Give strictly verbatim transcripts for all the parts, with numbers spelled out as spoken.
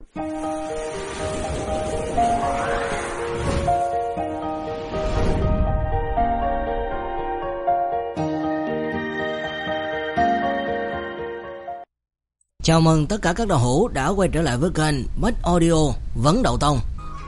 Chào mừng tất cả các đạo hữu đã quay trở lại với kênh Bách Audio Vấn Đậu Tông.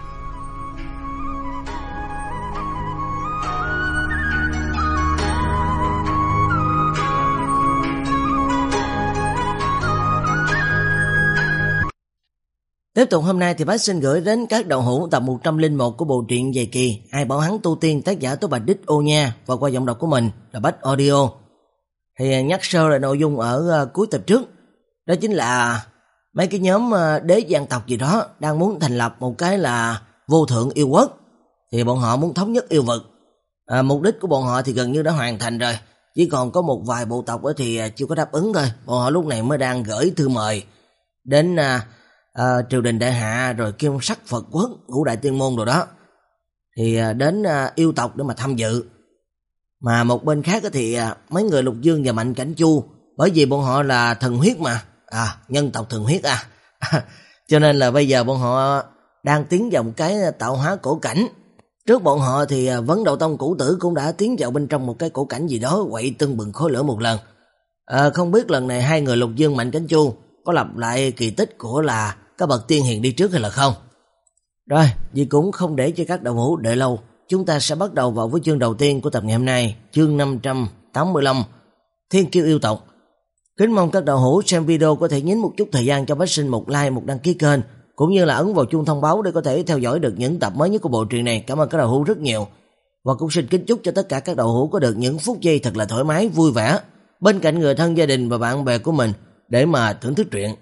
Tiếp tục hôm nay thì Bách xin gửi đến các đạo hữu tập một trăm lẻ một của bộ truyện dài kỳ Ai Bảo Hắn Tu Tiên, tác giả Tố Bạch Đích Ô Nha, và qua giọng đọc của mình là Bách Audio. Thì nhắc sơ lại nội dung ở uh, cuối tập trước. Đó chính là mấy cái nhóm đế gian tộc gì đó đang muốn thành lập một cái là vô thượng yêu quốc. Thì bọn họ muốn thống nhất yêu vực. À, mục đích của bọn họ thì gần như đã hoàn thành rồi. Chỉ còn có một vài bộ tộc thì chưa có đáp ứng thôi. Bọn họ lúc này mới đang gửi thư mời đến à, à, triều đình đại hạ rồi kim sắc Phật quốc, ngũ đại tiên môn rồi đó. Thì à, đến à, yêu tộc để mà tham dự. Mà một bên khác thì à, mấy người Lục Dương và Mạnh Cảnh Chu, bởi vì bọn họ là thần huyết mà. À, nhân tộc thần huyết à. Cho nên là bây giờ bọn họ đang tiến vào một cái tạo hóa cổ cảnh. Trước bọn họ thì Vấn Đậu Tông cũ tử cũng đã tiến vào bên trong một cái cổ cảnh gì đó, quậy tưng bừng khói lửa một lần. À, không biết lần này hai người Lục Dương Mạnh Cảnh Chu có lặp lại kỳ tích của là các bậc tiên hiền đi trước hay là không. Rồi, vì cũng không để cho các đạo hữu đợi lâu, chúng ta sẽ bắt đầu vào với chương đầu tiên của tập ngày hôm nay, chương năm trăm tám mươi lăm, Thiên Kiêu Yêu Tộc. Kính mong các đạo hữu xem video có thể nhấn một chút thời gian cho Bách Sinh một like, một đăng ký kênh, cũng như là ấn vào chuông thông báo để có thể theo dõi được những tập mới nhất của bộ truyện này. Cảm ơn các đạo hữu rất nhiều. Và cũng xin kính chúc cho tất cả các đạo hữu có được những phút giây thật là thoải mái, vui vẻ bên cạnh người thân, gia đình và bạn bè của mình để mà thưởng thức truyện.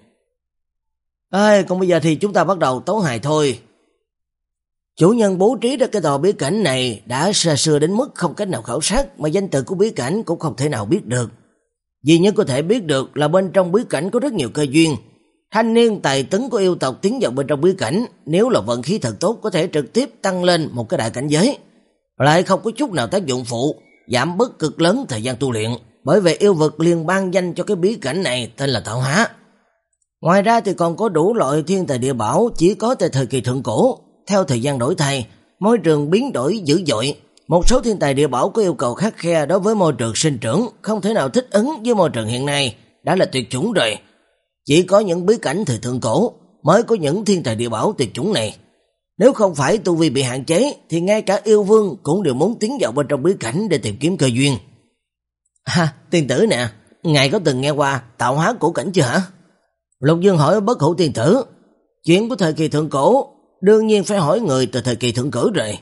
À, còn bây giờ thì chúng ta bắt đầu tấu hài thôi. Chủ nhân bố trí ra cái tòa bí cảnh này đã xa xưa đến mức không cách nào khảo sát, mà danh tự của bí cảnh cũng không thể nào biết được. Duy nhất có thể biết được là bên trong bí cảnh có rất nhiều cơ duyên. Thanh niên tài tấn của yêu tộc tiến vào bên trong bí cảnh, nếu là vận khí thật tốt có thể trực tiếp tăng lên một cái đại cảnh giới, lại không có chút nào tác dụng phụ, giảm bớt cực lớn thời gian tu luyện. Bởi vậy yêu vực liền ban danh cho cái bí cảnh này tên là Tạo Hóa. Ngoài ra thì còn có đủ loại thiên tài địa bảo chỉ có tại thời kỳ thượng cổ. Theo thời gian đổi thay, môi trường biến đổi dữ dội. Một số thiên tài địa bảo có yêu cầu khắt khe đối với môi trường sinh trưởng, không thể nào thích ứng với môi trường hiện nay, đã là tuyệt chủng rồi. Chỉ có những bí cảnh thời thượng cổ mới có những thiên tài địa bảo tuyệt chủng này. Nếu không phải tu vi bị hạn chế thì ngay cả yêu vương cũng đều muốn tiến vào bên trong bí cảnh để tìm kiếm cơ duyên. Ha, tiên tử nè, ngài có từng nghe qua tạo hóa cổ cảnh chưa hả? Lục Dương hỏi Bất Hủ tiên tử. Chuyện của thời kỳ thượng cổ đương nhiên phải hỏi người từ thời kỳ thượng cổ rồi.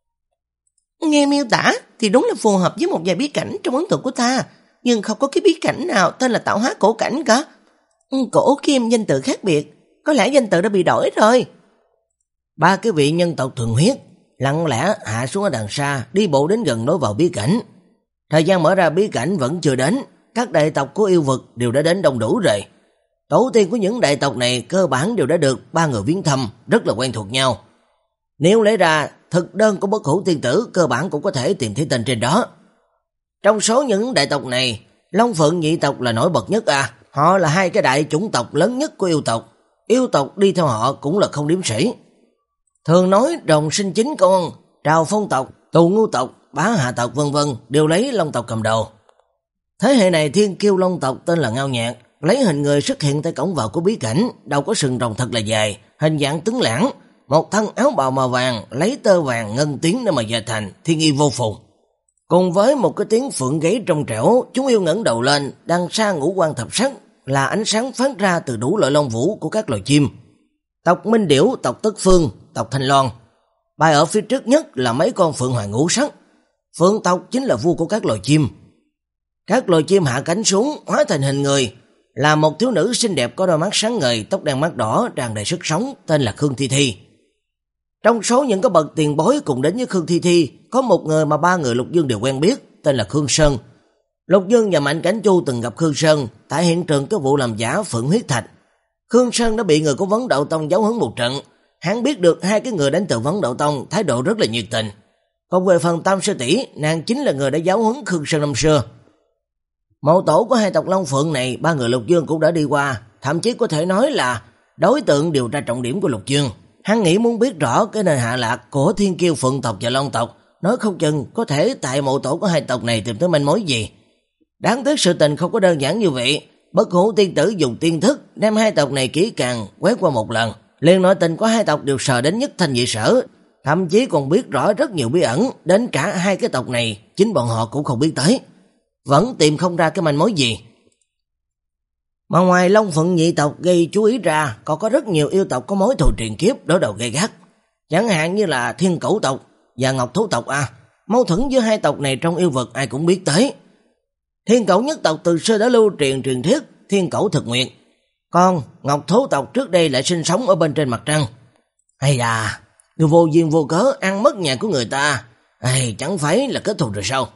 Nghe miêu tả thì đúng là phù hợp với một vài bí cảnh trong ấn tượng của ta, nhưng không có cái bí cảnh nào tên là Tạo Hóa cổ cảnh cả. Cổ kim danh tự khác biệt, có lẽ danh tự đã bị đổi rồi. Ba cái vị nhân tộc thường huyết lặng lẽ hạ xuống ở đằng xa, đi bộ đến gần đối vào bí cảnh. Thời gian mở ra bí cảnh vẫn chưa đến, các đại tộc của yêu vực đều đã đến đông đủ rồi. Tổ tiên của những đại tộc này cơ bản đều đã được ba người viếng thăm, rất là quen thuộc nhau. Nếu lấy ra thực đơn của Bất Hủ tiên tử, cơ bản cũng có thể tìm thấy tên trên đó. Trong số những đại tộc này, Long Phượng nhị tộc là nổi bật nhất à. Họ là hai cái đại chủng tộc lớn nhất của yêu tộc. Yêu tộc đi theo họ cũng là không đếm sĩ. Thường nói rồng sinh chín con, Trào Phong tộc, Tù Ngưu tộc, Bá Hạ tộc vân vân đều lấy Long tộc cầm đầu. Thế hệ này thiên kiêu Long tộc tên là Ngao Nhạc, lấy hình người xuất hiện tại cổng vào của bí cảnh, đầu có sừng rồng thật là dài, hình dạng tuấn lãng, một thân áo bào màu vàng, lấy tơ vàng ngân tuyến để mà gia thành, thiên y vô phùng. Cùng với một cái tiếng phượng gáy trong trẻo, chúng yêu ngẩng đầu lên, đằng xa ngũ quan thập sắc là ánh sáng phát ra từ đủ loại lông vũ của các loài chim. Tộc Minh Điểu, tộc Tất Phương, tộc Thanh Loan. Bài ở phía trước nhất là mấy con phượng hoàng ngũ sắc. Phượng tộc chính là vua của các loài chim. Các loài chim hạ cánh xuống, hóa thành hình người, là một thiếu nữ xinh đẹp có đôi mắt sáng ngời, tóc đen mắt đỏ, tràn đầy sức sống, tên là Khương Thi Thi. Trong số những cái bậc tiền bối cùng đến với Khương Thi Thi, có một người mà ba người Lục Dương đều quen biết, tên là Khương Sơn. Lục Dương và Mạnh Cảnh Chu từng gặp Khương Sơn tại hiện trường cái vụ làm giả Phượng huyết thạch. Khương Sơn đã bị người của Vấn Đậu Tông giáo huấn một trận. Hắn biết được hai cái người đến từ Vấn Đậu Tông thái độ rất là nhiệt tình. Còn về phần Tam sư tỷ, nàng chính là người đã giáo huấn Khương Sơn năm xưa. Mộ tổ của hai tộc Long Phượng này, ba người Lục Dương cũng đã đi qua, thậm chí có thể nói là đối tượng điều tra trọng điểm của Lục Dương. Hắn nghĩ muốn biết rõ cái nơi hạ lạc của Thiên Kiêu Phượng tộc và Long tộc, nói không chừng có thể tại mộ tổ của hai tộc này tìm tới manh mối gì. Đáng tiếc sự tình không có đơn giản như vậy. Bất Hủ tiên tử dùng tiên thức đem hai tộc này kỹ càng quét qua một lần, liền nội tình của hai tộc đều sờ đến nhất thanh nhị sở, thậm chí còn biết rõ rất nhiều bí ẩn, đến cả hai cái tộc này chính bọn họ cũng không biết tới, vẫn tìm không ra cái manh mối gì. Mà ngoài Long Phượng nhị tộc gây chú ý ra, còn có rất nhiều yêu tộc có mối thù truyền kiếp đối đầu gay gắt, chẳng hạn như là Thiên Cẩu tộc và Ngọc Thú tộc à. Mâu thuẫn giữa hai tộc này trong yêu vực ai cũng biết tới. Thiên Cẩu nhất tộc từ xưa đã lưu truyền truyền thuyết Thiên Cẩu thực nguyện, còn Ngọc Thú tộc trước đây lại sinh sống ở bên trên mặt trăng. Hay là người vô duyên vô cớ ăn mất nhà của người ta, ai chẳng phải là kết thù rồi sao?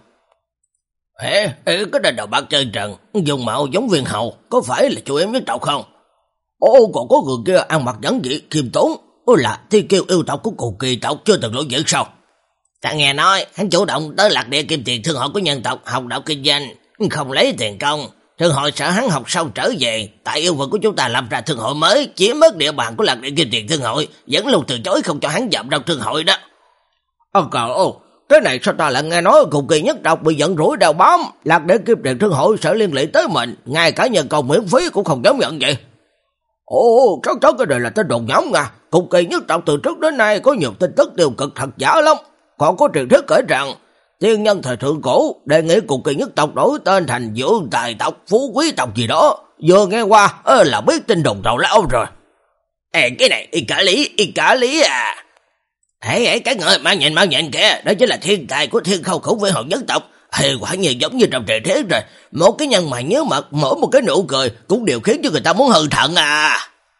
Ê, ê cái đền đầu bạc chơi trần, dùng mạo giống Viên Hầu, có phải là chủ em nhất tộc không? Ô, còn có người kia ăn mặc giản dị, khiêm tốn, ô là Thiên Kiêu yêu tộc của Cù Kỳ tộc chưa từng lỗi dữ sao? Ta nghe nói, hắn chủ động tới lạc địa kim tiền thương hội của nhân tộc, học đạo kinh doanh, không lấy tiền công. Thương hội sợ hắn học xong trở về, tại yêu vực của chúng ta lập ra thương hội mới, chiếm mất địa bàn của lạc địa kim tiền thương hội, vẫn luôn từ chối không cho hắn dậm trong thương hội đó. Ồ cờ ô, cái này sao ta lại nghe nói Cù Kỳ nhất tộc bị giận rủi đào bám, lạc để kim tiền thương hội sẽ liên lụy tới mình, ngay cả nhân công miễn phí cũng không dám nhận vậy. Ồ, chắc chắn cái này là tên đồn nhóm nha. Cù Kỳ nhất tộc từ trước đến nay có nhiều tin tức tiêu cực thật giả lắm. Còn có truyền thuyết kể rằng tiên nhân thời thượng cổ đề nghị Cù Kỳ nhất tộc đổi tên thành Dương Tài tộc, Phú Quý tộc gì đó. Vừa nghe qua ơ là biết tin đồn tào lao rồi. Ê, cái này y cả lý, y cả lý à. Hãy hãy cái người mang nhìn mang nhìn kìa, đó chính là thiên tài của Thiên Khâu Khủng Viên Hồn nhất tộc. Hay quả nhiên giống như trong truyền thuyết rồi. Một cái nhân mày nhớ mặt, mỗi một cái nụ cười cũng đều khiến cho người ta muốn hư thận à.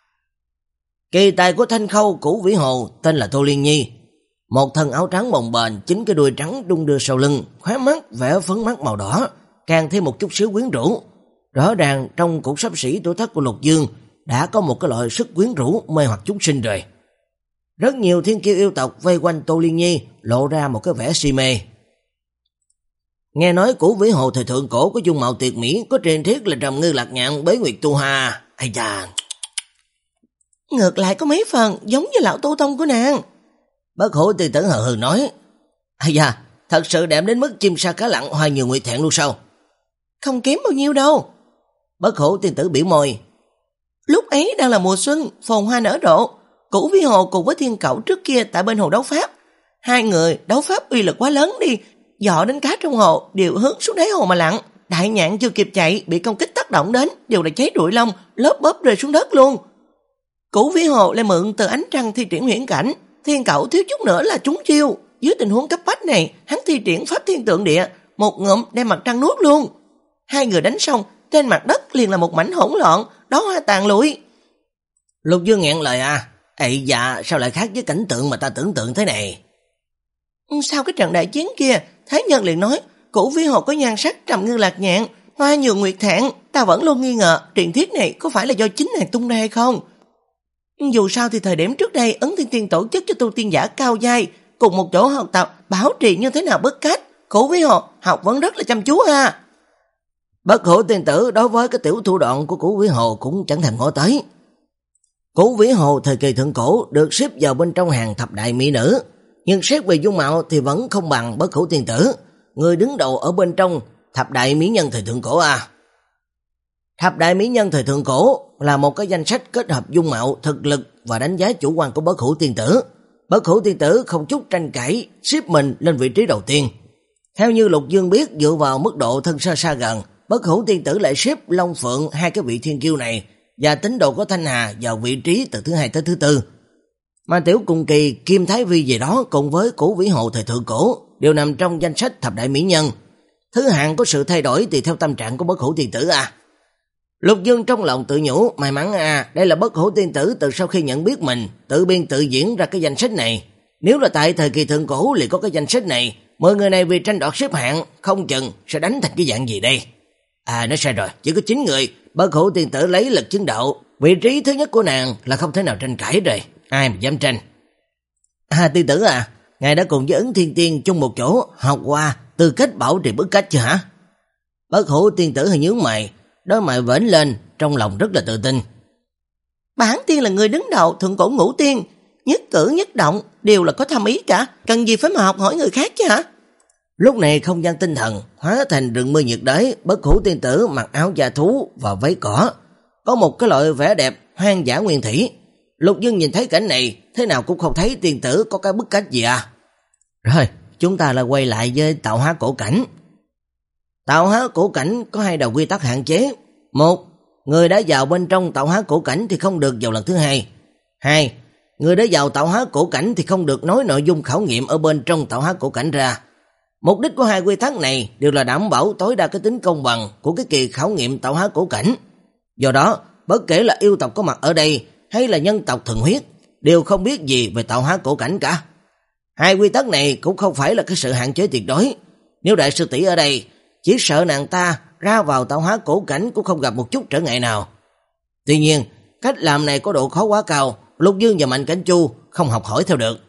Kỳ tài của Thanh Khâu Cửu Vĩ Hồ tên là Tô Liên Nhi. Một thân áo trắng bồng bềnh, chính cái đuôi trắng đung đưa sau lưng, khóe mắt vẽ phấn mắt màu đỏ, càng thêm một chút xíu quyến rũ. Rõ ràng trong cuộc sắp xỉ tuổi thất của Lục Dương đã có một cái loại sức quyến rũ mê hoặc chúng sinh rồi. Rất nhiều thiên kiêu yêu tộc vây quanh Tô Liên Nhi, lộ ra một cái vẻ si mê. Nghe nói Cửu Vĩ Hồ thời thượng cổ có dung mạo tuyệt mỹ, có truyền thuyết là trầm ngư lạc nhạn, bế nguyệt tu hà. Ây da, ngược lại có mấy phần giống như lão tổ tông của nàng. Bất Hủ tiên tử hờ hừ nói. Ây da, thật sự đẹp đến mức chim sa cá lặn hoa nhiều nguyệt thẹn luôn sao? Không kém bao nhiêu đâu. Bất Hủ tiên tử biểu môi. Lúc ấy đang là mùa xuân, phồn hoa nở rộ. Cửu Vĩ Hồ cùng với Thiên Cẩu trước kia tại bên hồ đấu pháp. Hai người đấu pháp uy lực quá lớn đi, dọ đến cá trong hồ đều hướng xuống đáy hồ mà lặn. Đại nhạn chưa kịp chạy, bị công kích tác động đến, đều là cháy rụi lông, lớp bóp rơi xuống đất luôn. Cửu Vĩ Hồ lại mượn từ ánh trăng thi triển huyễn cảnh, Thiên Cẩu thiếu chút nữa là trúng chiêu. Dưới tình huống cấp bách này, hắn thi triển pháp thiên tượng địa, một ngụm đem mặt trăng nuốt luôn. Hai người đánh xong, trên mặt đất liền là một mảnh hỗn loạn, đó hoa tàn lụi. Lục Dương nghẹn lời à, ây dạ, sao lại khác với cảnh tượng mà ta tưởng tượng thế này? Sau cái trận đại chiến kia, Thái Nhân liền nói, Cửu Vĩ Hồ có nhan sắc trầm ngư lạc nhạn, hoa nhường nguyệt thẹn. Ta vẫn luôn nghi ngờ truyền thuyết này có phải là do chính nàng tung ra hay không. Dù sao thì thời điểm trước đây Ấn Thiên Tiên tổ chức cho tu tiên giả cao giai cùng một chỗ học tập, bảo trì như thế nào bất cách. Cửu Vĩ Hồ học vẫn rất là chăm chú ha. Bất Hủ tiên tử đối với cái tiểu thủ đoạn của Cửu Vĩ Hồ cũng chẳng thèm ngó tới. Cửu Vĩ Hồ thời kỳ thượng cổ được xếp vào bên trong hàng thập đại mỹ nữ, nhưng xét về dung mạo thì vẫn không bằng Bất Hủ tiên tử, người đứng đầu ở bên trong thập đại mỹ nhân thời thượng cổ à. Thập đại mỹ nhân thời thượng cổ là một cái danh sách kết hợp dung mạo, thực lực và đánh giá chủ quan của Bất Hủ tiên tử. Bất Hủ tiên tử không chút tranh cãi xếp mình lên vị trí đầu tiên. Theo như Lục Dương biết, dựa vào mức độ thân xa xa gần, Bất Hủ tiên tử lại xếp Long Phượng hai cái vị thiên kiêu này và tín đồ của Thanh Hà vào vị trí từ thứ hai tới thứ tư. Mà Tiểu Cùng Kỳ, Kim Thái Vi gì đó cùng với Cửu Vĩ Hồ thời thượng cổ đều nằm trong danh sách thập đại mỹ nhân. Thứ hạng có sự thay đổi tùy theo tâm trạng của Bất Hủ tiên tử à. Lục Dương trong lòng tự nhủ, may mắn à, đây là Bất Hủ tiên tử từ sau khi nhận biết mình tự biên tự diễn ra cái danh sách này. Nếu là tại thời kỳ thượng cổ liền có cái danh sách này, mọi người này vì tranh đoạt xếp hạng không chừng sẽ đánh thành cái dạng gì đây. À, nói sai rồi, chỉ có chín người. Bất Hủ tiên tử lấy lực chứng đạo, vị trí thứ nhất của nàng là không thể nào tranh cãi rồi, ai mà dám tranh. À, tiên tử à, ngài đã cùng với Ấn Thiên Tiên chung một chỗ học qua tư cách bảo trì bức cách chưa hả? Bất Hủ tiên tử hơi nhướng mày, đôi mày vểnh lên, trong lòng rất là tự tin. Bản tiên là người đứng đầu thượng cổ ngũ tiên, nhất cử nhất động đều là có thâm ý cả, cần gì phải mà học hỏi người khác chứ hả? Lúc này không gian tinh thần hóa thành rừng mưa nhiệt đới, bất hủ tiên tử mặc áo da thú và váy cỏ, có một cái loại vẻ đẹp hoang dã nguyên thủy. Lục Dương nhìn thấy cảnh này, thế nào cũng không thấy tiên tử có cái bức cách gì à. Rồi, chúng ta là quay lại với tạo hóa cổ cảnh. Tạo hóa cổ cảnh có hai đầu quy tắc hạn chế. Một, người đã vào bên trong tạo hóa cổ cảnh thì không được vào lần thứ hai. Hai, người đã vào tạo hóa cổ cảnh thì không được nói nội dung khảo nghiệm ở bên trong tạo hóa cổ cảnh ra. Mục đích của hai quy tắc này đều là đảm bảo tối đa cái tính công bằng của cái kỳ khảo nghiệm tạo hóa cổ cảnh. Do đó, bất kể là yêu tộc có mặt ở đây hay là nhân tộc thuần huyết đều không biết gì về tạo hóa cổ cảnh cả. Hai quy tắc này cũng không phải là cái sự hạn chế tuyệt đối. Nếu đại sư tỷ ở đây, chỉ sợ nàng ta ra vào tạo hóa cổ cảnh cũng không gặp một chút trở ngại nào. Tuy nhiên, cách làm này có độ khó quá cao, Lục Dương và Mạnh Cảnh Chu không học hỏi theo được.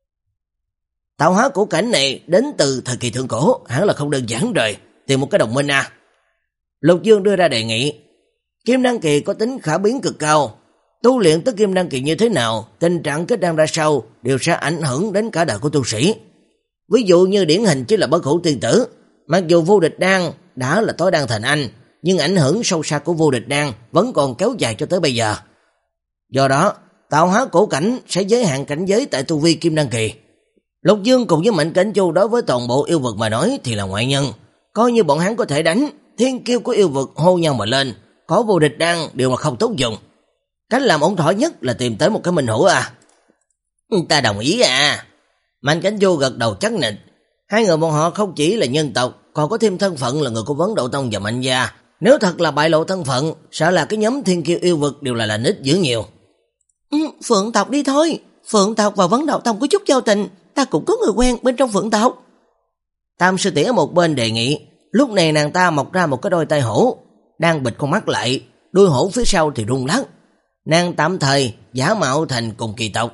Tạo hóa cổ cảnh này đến từ thời kỳ thượng cổ, hẳn là không đơn giản rồi, tìm một cái đồng minh à. Lục Dương đưa ra đề nghị. Kim đan kỳ có tính khả biến cực cao, tu luyện tới kim đan kỳ như thế nào, tình trạng kết đan ra sau đều sẽ ảnh hưởng đến cả đời của tu sĩ. Ví dụ như điển hình chính là bất hủ tiên tử, mặc dù vô địch đan đã là tối đan thành anh, nhưng ảnh hưởng sâu xa của vô địch đan vẫn còn kéo dài cho tới bây giờ. Do đó, tạo hóa cổ cảnh sẽ giới hạn cảnh giới tại tu vi kim đan kỳ. Lục Dương cùng với Mạnh Cảnh Chu đối với toàn bộ yêu vực mà nói thì là ngoại nhân, coi như bọn hắn có thể đánh, thiên kiêu của yêu vực hô nhau mà lên, có vô địch đan đều mà không tốt dùng. Cách làm ổn thỏa nhất là tìm tới một cái minh hữu à. Ta đồng ý à. Mạnh Cảnh Chu gật đầu chắc nịch. Hai người bọn họ không chỉ là nhân tộc, còn có thêm thân phận là người của Vấn Độ Tông và Mạnh gia. Nếu thật là bại lộ thân phận, sợ là cái nhóm thiên kiêu yêu vực đều là là nít dữ nhiều. Ừ, Phượng tộc đi thôi. Phượng tộc và Vấn Độ Tông có chút giao tình, ta cũng có người quen bên trong Phượng tộc. Tam sư tỷ ở một bên đề nghị. Lúc này nàng ta mọc ra một cái đôi tay hổ, đang bịt con mắt lại, đuôi hổ phía sau thì rung lắc. Nàng tạm thời giả mạo thành cùng kỳ tộc.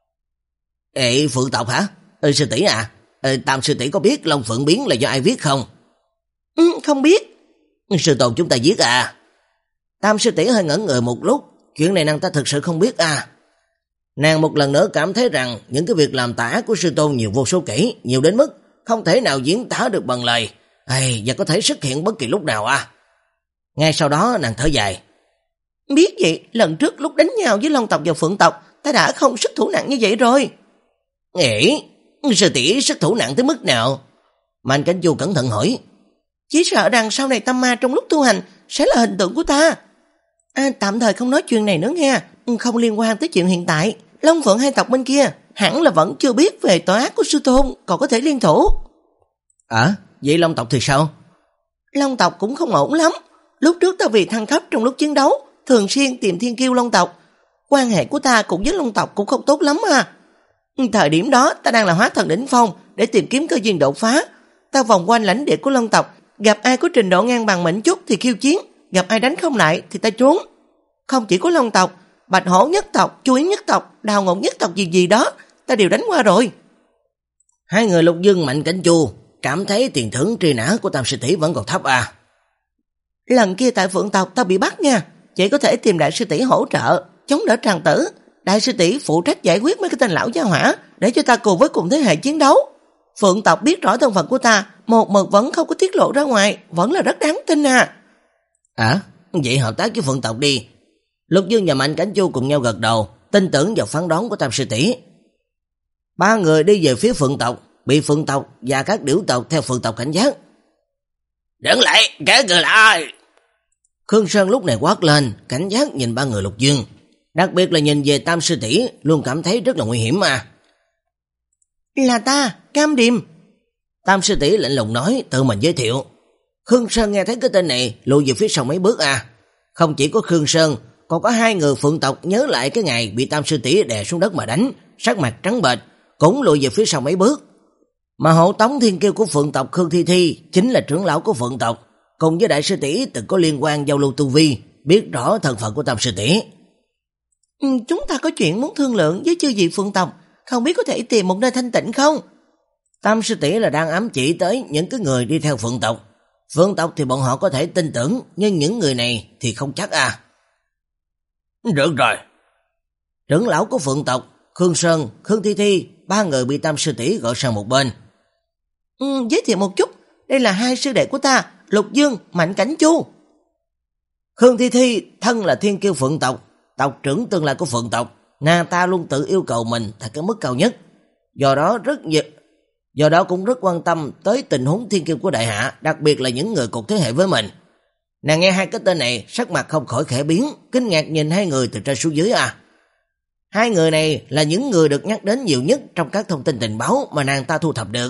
Ê, Phượng tộc hả? Ê, sư tỷ à, Ê, Tam sư tỷ có biết Long Phượng biến là do ai viết không? Ừ, không biết. Sư tôn chúng ta viết à? Tam sư tỷ hơi ngẩn người một lúc, chuyện này nàng ta thực sự không biết à. Nàng một lần nữa cảm thấy rằng những cái việc làm tả của sư tôn nhiều vô số kể, nhiều đến mức không thể nào diễn tả được bằng lời. Ê, và có thể xuất hiện bất kỳ lúc nào à. Ngay sau đó nàng thở dài. Biết vậy, lần trước lúc đánh nhau với Long tộc và Phượng tộc, ta đã không sức thủ nặng như vậy rồi. Nghĩ, sư tỷ sức thủ nặng tới mức nào? Mạnh Cảnh Chu cẩn thận hỏi. Chỉ sợ rằng sau này tâm ma trong lúc tu hành sẽ là hình tượng của ta. À, tạm thời không nói chuyện này nữa nghe, không liên quan tới chuyện hiện tại. Long Phượng hai tộc bên kia hẳn là vẫn chưa biết về tội ác của sư tôn, còn có thể liên thủ. À, vậy Long tộc thì sao? Long tộc cũng không ổn lắm. Lúc trước ta vì thăng cấp trong lúc chiến đấu, thường xuyên tìm thiên kiêu Long tộc. Quan hệ của ta cũng với Long tộc cũng không tốt lắm à. Thời điểm đó ta đang là hóa thần đỉnh phong để tìm kiếm cơ duyên đột phá. Ta vòng quanh lãnh địa của Long tộc, gặp ai có trình độ ngang bằng mình chút thì khiêu chiến, gặp ai đánh không lại thì ta trốn. Không chỉ có Long tộc, Bạch Hổ nhất tộc, Chu Yến nhất tộc, Đào Ngọc nhất tộc gì gì đó, ta đều đánh qua rồi. Hai người Lục Dương Mạnh Cảnh Chu cảm thấy tiền thưởng truy nã của Tam sư tỷ vẫn còn thấp à. Lần kia tại Phượng tộc ta bị bắt nha, chỉ có thể tìm đại sư tỷ hỗ trợ, chống đỡ tràng tử. Đại sư tỷ phụ trách giải quyết mấy cái tên lão gia hỏa, để cho ta cùng với cùng thế hệ chiến đấu. Phượng tộc biết rõ thân phận của ta, một mực vẫn không có tiết lộ ra ngoài, vẫn là rất đáng tin à. À, vậy hợp tác với Phượng tộc đi. Lục Dương và Mạnh Cảnh Chu cùng nhau gật đầu, tin tưởng vào phán đoán của Tam sư tỷ. Ba người đi về phía Phượng tộc, bị Phượng tộc và các điểu tộc theo Phượng tộc cảnh giác. Đứng lại, kẻ người là ai? Khương Sơn lúc này quát lên, cảnh giác nhìn ba người Lục Dương. Đặc biệt là nhìn về Tam sư tỷ, luôn cảm thấy rất là nguy hiểm mà. Là ta, Cam Điềm. Tam sư tỷ lạnh lùng nói, tự mình giới thiệu. Khương Sơn nghe thấy cái tên này, lùi về phía sau mấy bước à. Không chỉ có Khương Sơn, còn có hai người Phượng tộc nhớ lại cái ngày bị Tam sư tỷ đè xuống đất mà đánh, sắc mặt trắng bệch, cũng lùi về phía sau mấy bước. Mà hộ tống thiên kiêu của Phượng tộc Khương Thi Thi chính là trưởng lão của Phượng tộc, cùng với đại sư tỷ từng có liên quan giao lưu tu vi, biết rõ thân phận của Tam sư tỷ. Ừ, chúng ta có chuyện muốn thương lượng với chư vị Phượng tộc, không biết có thể tìm một nơi thanh tịnh không? Tam sư tỷ là đang ám chỉ tới những cái người đi theo Phượng tộc. Phượng tộc thì bọn họ có thể tin tưởng, nhưng những người này thì không chắc à. Được rồi, Trưởng lão của Phượng tộc, Khương Sơn, Khương Thi Thi, ba người bị Tam sư tỷ gọi sang một bên. Ừ, giới thiệu một chút, đây là hai sư đệ của ta, Lục Dương, Mạnh Cảnh Chu. Khương Thi Thi thân là thiên kiêu Phượng tộc, tộc trưởng tương lai của Phượng tộc, nàng ta luôn tự yêu cầu mình tại cái mức cao nhất. Do đó rất nhiều, do đó cũng rất quan tâm tới tình huống thiên kiêu của đại hạ, đặc biệt là những người cùng thế hệ với mình. Nàng nghe hai cái tên này, sắc mặt không khỏi khẽ biến, kinh ngạc nhìn hai người từ trên xuống dưới à. Hai người này là những người được nhắc đến nhiều nhất trong các thông tin tình báo mà nàng ta thu thập được.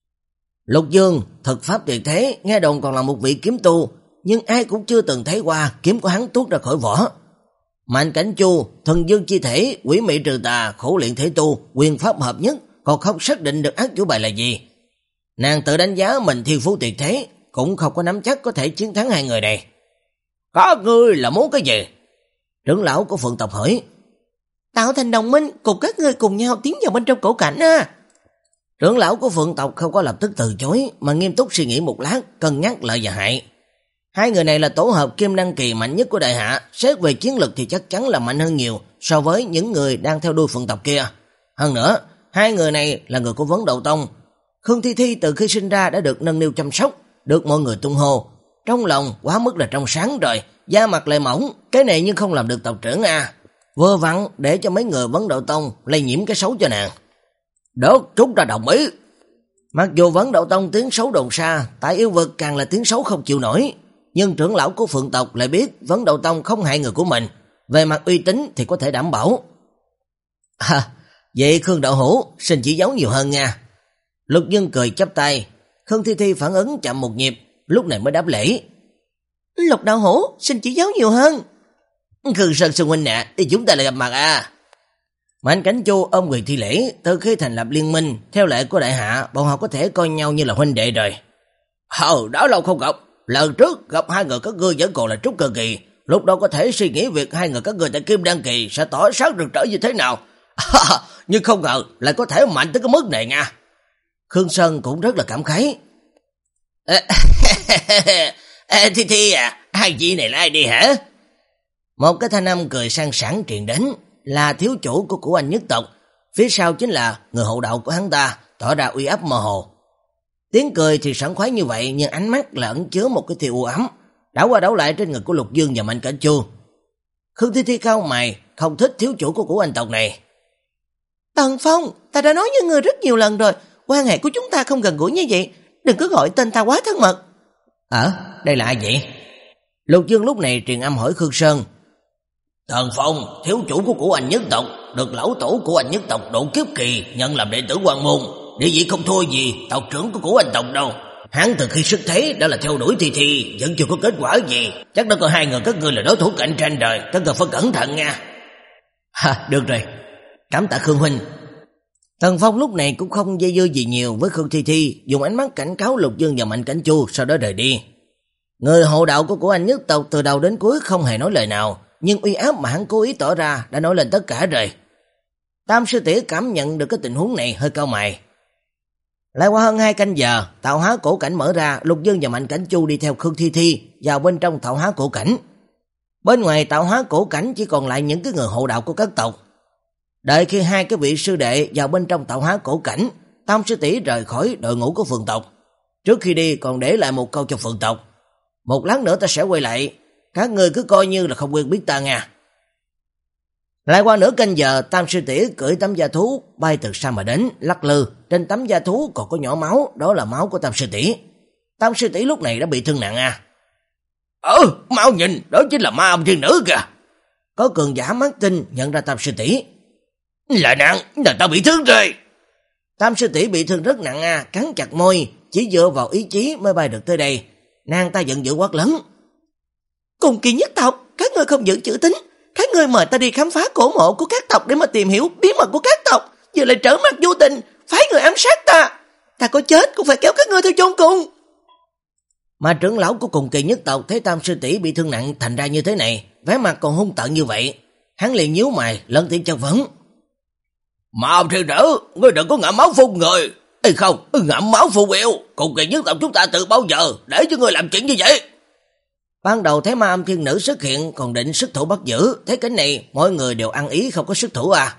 Lục Dương, thực pháp tuyệt thế, nghe đồn còn là một vị kiếm tu, nhưng ai cũng chưa từng thấy qua kiếm của hắn tuốt ra khỏi vỏ. Mạnh Cảnh Chu, thần dương chi thể, quỷ mị trừ tà, khổ luyện thể tu, quyền pháp hợp nhất, còn không xác định được ác chủ bài là gì. Nàng tự đánh giá mình thiên phú tuyệt thế, cũng không có nắm chắc có thể chiến thắng hai người này. Có ngươi là muốn cái gì? Trưởng lão của Phượng tộc hỏi. Tạo thành đồng minh, cùng các ngươi cùng nhau tiến vào bên trong cổ cảnh à. Trưởng lão của Phượng tộc không có lập tức từ chối, mà nghiêm túc suy nghĩ một lát, cân nhắc lợi và hại. Hai người này là tổ hợp kim đăng kỳ mạnh nhất của đại hạ, xét về chiến lực thì chắc chắn là mạnh hơn nhiều so với những người đang theo đuôi Phượng tộc kia. Hơn nữa, hai người này là người của Vấn Đậu Tông. Khương Thi Thi từ khi sinh ra đã được nâng niu chăm sóc, được mọi người tung hô. Trong lòng quá mức là trong sáng rồi, da mặt lại mỏng, cái này nhưng không làm được tộc trưởng à. Vừa vặn để cho mấy người Vấn Đậu Tông lây nhiễm cái xấu cho nàng. Được, chúng ta đồng ý. Mặc dù Vấn Đậu Tông tiếng xấu đồn xa, tại yêu vực càng là tiếng xấu không chịu nổi, nhưng trưởng lão của Phượng tộc lại biết Vấn Đậu Tông không hại người của mình, về mặt uy tín thì có thể đảm bảo. À, vậy Khương Đạo Hữu xin chỉ giáo nhiều hơn nha. Lục Dương cười chắp tay. Khương Thi Thi phản ứng chậm một nhịp, lúc này mới đáp lễ. Lục Đạo Hữu xin chỉ giáo nhiều hơn. Khương Sơn Sư huynh nè, thì chúng ta lại gặp mặt à. Mạnh Cảnh Chu ôm quyền thi lễ. Từ khi thành lập liên minh, theo lệ của đại hạ, bọn họ có thể coi nhau như là huynh đệ rồi. Ờ, đã lâu không gặp. Lần trước gặp hai người các ngươi vẫn còn là trúc cơ kỳ, lúc đó có thể suy nghĩ việc hai người các ngươi tại kim đăng kỳ sẽ tỏ sáng rực rỡ như thế nào. Nhưng không ngờ lại có thể mạnh tới cái mức này nha. Khương Sơn cũng rất là cảm khái. Ê, Thi Thi à, hai chị này là ai đi hả? Một cái thanh âm cười sang sảng truyền đến, là thiếu chủ của Cửu Anh nhất tộc, phía sau chính là người hậu đạo của hắn ta, tỏ ra uy áp mơ hồ. Tiếng cười thì sảng khoái như vậy, nhưng ánh mắt là ẩn chứa một cái tia u ám, đảo qua đảo lại trên người của Lục Dương và Mạnh Cảnh Chu. Khương Thi Thi cau mày, không thích thiếu chủ của Cửu Anh tộc này. Tần Phong, ta đã nói với ngươi rất nhiều lần rồi, quan hệ của chúng ta không gần gũi như vậy, đừng có gọi tên ta quá thân mật. Ờ, đây là ai vậy? Lục Dương lúc này truyền âm hỏi Khương Sơn. Tần Phong, thiếu chủ của Cửu Anh nhất tộc, được lão tổ của Anh nhất tộc độ kiếp kỳ nhận làm đệ tử quan môn, địa vị không thua gì tộc trưởng của Cửu Anh tộc đâu. Hắn từ khi xuất thế đã là theo đuổi Thi Thi, vẫn chưa có kết quả gì, chắc đã có hai người các ngươi là đối thủ cạnh tranh rồi, các ngươi phải cẩn thận nha. Ha, được rồi, cảm tạ Khương huynh. Tần Phong lúc này cũng không dây dưa gì nhiều với Khương Thi Thi, dùng ánh mắt cảnh cáo Lục Dương và Mạnh Cảnh Chu, sau đó rời đi. Người hộ đạo của Cửu Anh nhất tộc từ đầu đến cuối không hề nói lời nào, nhưng uy áp mà hắn cố ý tỏ ra đã nói lên tất cả rồi. Tam sư tỷ cảm nhận được cái tình huống này hơi cau mày. Lại qua hơn hai canh giờ, tạo hóa cổ cảnh mở ra, Lục Dương và Mạnh Cảnh Chu đi theo Khương Thi Thi vào bên trong tạo hóa cổ cảnh. Bên ngoài tạo hóa cổ cảnh chỉ còn lại những cái người hộ đạo của các tộc. Đợi khi hai cái vị sư đệ vào bên trong tạo hóa cổ cảnh, Tam sư tỷ rời khỏi đội ngũ của Phượng tộc. Trước khi đi còn để lại một câu cho Phượng tộc. Một lát nữa ta sẽ quay lại, các người cứ coi như là không quen biết ta nha. Lại qua nửa canh giờ, Tam sư tỷ cưỡi tấm da thú bay từ xa mà đến, lắc lư, trên tấm da thú còn có nhỏ máu, đó là máu của Tam sư tỷ. Tam sư tỷ lúc này đã bị thương nặng à. Ừ, mau nhìn, đó chính là ma âm thiên nữ kìa. Có cường giả mắt tinh nhận ra Tam sư tỷ. Là nặng, là ta bị thương rồi. Tam sư tỷ bị thương rất nặng à, cắn chặt môi, chỉ dựa vào ý chí mới bay được tới đây. Nàng ta giận dữ quát lớn. Cùng kỳ nhất tộc, các ngươi không giữ chữ tín, các ngươi mời ta đi khám phá cổ mộ của các tộc để mà tìm hiểu bí mật của các tộc, giờ lại trở mặt vô tình, phái người ám sát ta. Ta có chết cũng phải kéo các ngươi theo chôn cùng. Mà trưởng lão của cùng kỳ nhất tộc thấy Tam sư tỷ bị thương nặng thành ra như thế này, vẻ mặt còn hung tợn như vậy, hắn liền nhíu mày lớn tiếng chất vấn. Mà thiên nữ, ngươi đừng có ngậm máu phun người. Ê không, ngậm máu phun yêu, cùng kỳ nhất tộc chúng ta từ bao giờ để cho ngươi làm chuyện như vậy? Ban đầu thấy ma âm thiên nữ xuất hiện còn định xuất thủ bắt giữ, thấy cảnh này mọi người đều ăn ý không có xuất thủ à.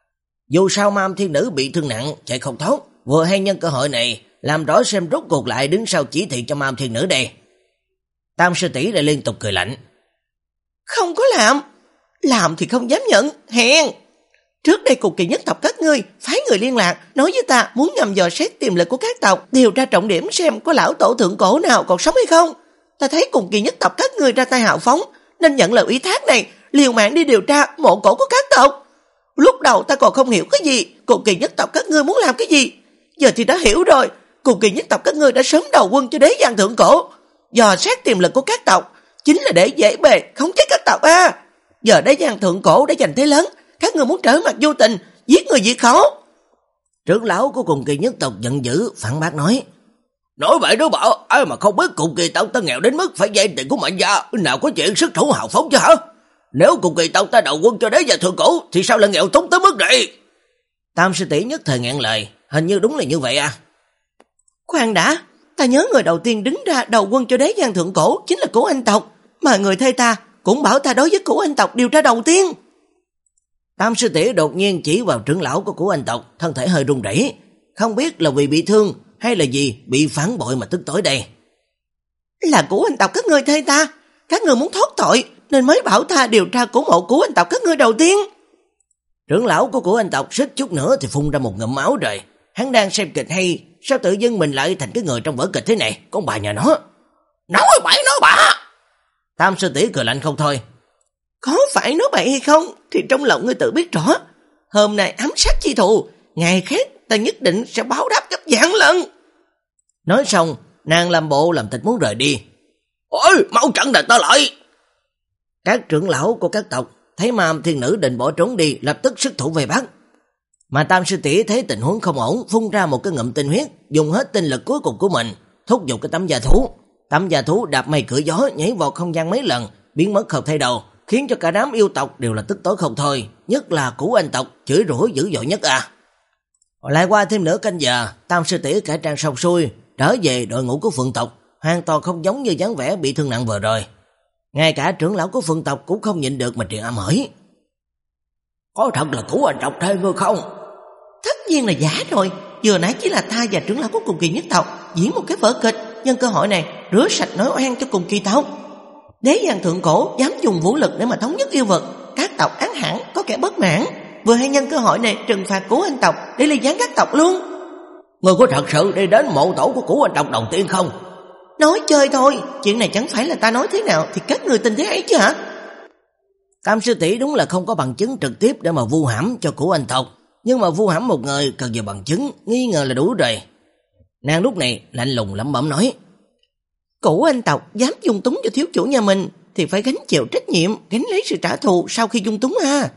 Dù sao ma âm thiên nữ bị thương nặng, chạy không thoát, vừa hay nhân cơ hội này làm rõ xem rốt cuộc lại đứng sau chỉ thị cho ma âm thiên nữ đây. Tam sư tỷ lại liên tục cười lạnh. Không có làm, làm thì không dám nhận, hèn. Trước đây cục kỳ nhất tộc các ngươi phái người liên lạc nói với ta muốn nhằm dò xét tiềm lực của các tộc, điều tra trọng điểm xem có lão tổ thượng cổ nào còn sống hay không. Ta thấy cùng kỳ nhất tộc các ngươi ra tay hào phóng, nên nhận lời ủy thác này, liều mạng đi điều tra mộ cổ của các tộc. Lúc đầu ta còn không hiểu cái gì, cùng kỳ nhất tộc các ngươi muốn làm cái gì. Giờ thì đã hiểu rồi, cùng kỳ nhất tộc các ngươi đã sớm đầu quân cho đế giang thượng cổ. Dò xét tiềm lực của các tộc chính là để dễ bề khống chế các tộc à. Giờ đế giang thượng cổ đã giành thế lớn, các ngươi muốn trở mặt vô tình, giết người diệt khẩu. Trưởng lão của cùng kỳ nhất tộc giận dữ phản bác nói. Nói vậy đó bảo, ai mà không biết cùng kỳ tộc ta nghèo đến mức phải vay tiền của mạnh gia, nào có chuyện sức thủ hào phóng chứ hả? Nếu cùng kỳ tộc ta đầu quân cho đế gia thượng cổ thì sao lại nghèo túng tới mức này? Tam sư tỷ nhất thời ngẹn lời, hình như đúng là như vậy à. Khoan đã, ta nhớ người đầu tiên đứng ra đầu quân cho đế giang thượng cổ chính là Cửu Anh tộc, mà người thê ta cũng bảo ta đối với Cửu Anh tộc điều tra đầu tiên. Tam sư tỷ đột nhiên chỉ vào trưởng lão của Cửu Anh tộc, thân thể hơi run rẩy, không biết là vì bị thương hay là gì bị phản bội mà tức tối đây. Là Cửu Anh tộc các ngươi thê ta, các ngươi muốn thoát tội nên mới bảo ta điều tra cổ mộ Cửu Anh tộc các ngươi đầu tiên. Trưởng lão của Cửu Anh tộc suýt chút nữa thì phun ra một ngụm máu rồi. Hắn đang xem kịch hay, sao tự dưng mình lại thành cái người trong vở kịch thế này, con bà nhà nó. Nói bậy nói bạ. Tam sư tỷ cười lạnh không thôi. Có phải nói bậy hay không thì trong lòng ngươi tự biết rõ. Hôm nay ám sát chi thù, ngày khác ta nhất định sẽ báo đáp gấp vạn lần. Nói xong, nàng làm bộ làm tịch muốn rời đi. Ôi, mau chặn đàn ta lại. Các trưởng lão của các tộc thấy ma âm thiên nữ định bỏ trốn đi, lập tức xuất thủ vây bắt. Mà Tam sư tỷ thấy tình huống không ổn, phun ra một cái ngụm tinh huyết, dùng hết tinh lực cuối cùng của mình, thúc giục cái tấm da thú. Tấm da thú đạp mây cửa gió, nhảy vào không gian mấy lần, biến mất không thấy đâu, khiến cho cả đám yêu tộc đều là tức tối không thôi, nhất là Cửu Anh tộc chửi rủa dữ dội nhất à. Lại qua thêm nửa canh giờ, Tam sư tỷ cải trang xong xuôi, trở về đội ngũ của Phượng tộc, hoàn toàn không giống như dáng vẻ bị thương nặng vừa rồi. Ngay cả trưởng lão của Phượng tộc cũng không nhịn được mà truyền âm hỏi. Có thật là Cửu Anh tộc thê ngươi không? Tất nhiên là giả rồi, vừa nãy chỉ là ta và trưởng lão của cùng kỳ nhất tộc diễn một cái vở kịch, nhân cơ hội này rửa sạch nỗi oan cho cùng kỳ tộc. Đế giang thượng cổ dám dùng vũ lực để mà thống nhất yêu vật, các tộc án hẳn có kẻ bất mãn, vừa hay nhân cơ hội này trừng phạt Cửu Anh tộc để ly gián các tộc luôn. Ngươi có thật sự đi đến mộ tổ của Cửu Anh tộc đầu tiên không? Nói chơi thôi, chuyện này chẳng phải là ta nói thế nào thì các người tin thế ấy chứ hả? Tam sư tỷ đúng là không có bằng chứng trực tiếp để mà vu hãm cho Cửu Anh tộc, nhưng mà vu hãm một người cần nhiều bằng chứng, nghi ngờ là đủ rồi. Nàng lúc này lạnh lùng lẩm bẩm nói. Cửu Anh tộc dám dung túng cho thiếu chủ nhà mình thì phải gánh chịu trách nhiệm, gánh lấy sự trả thù sau khi dung túng à.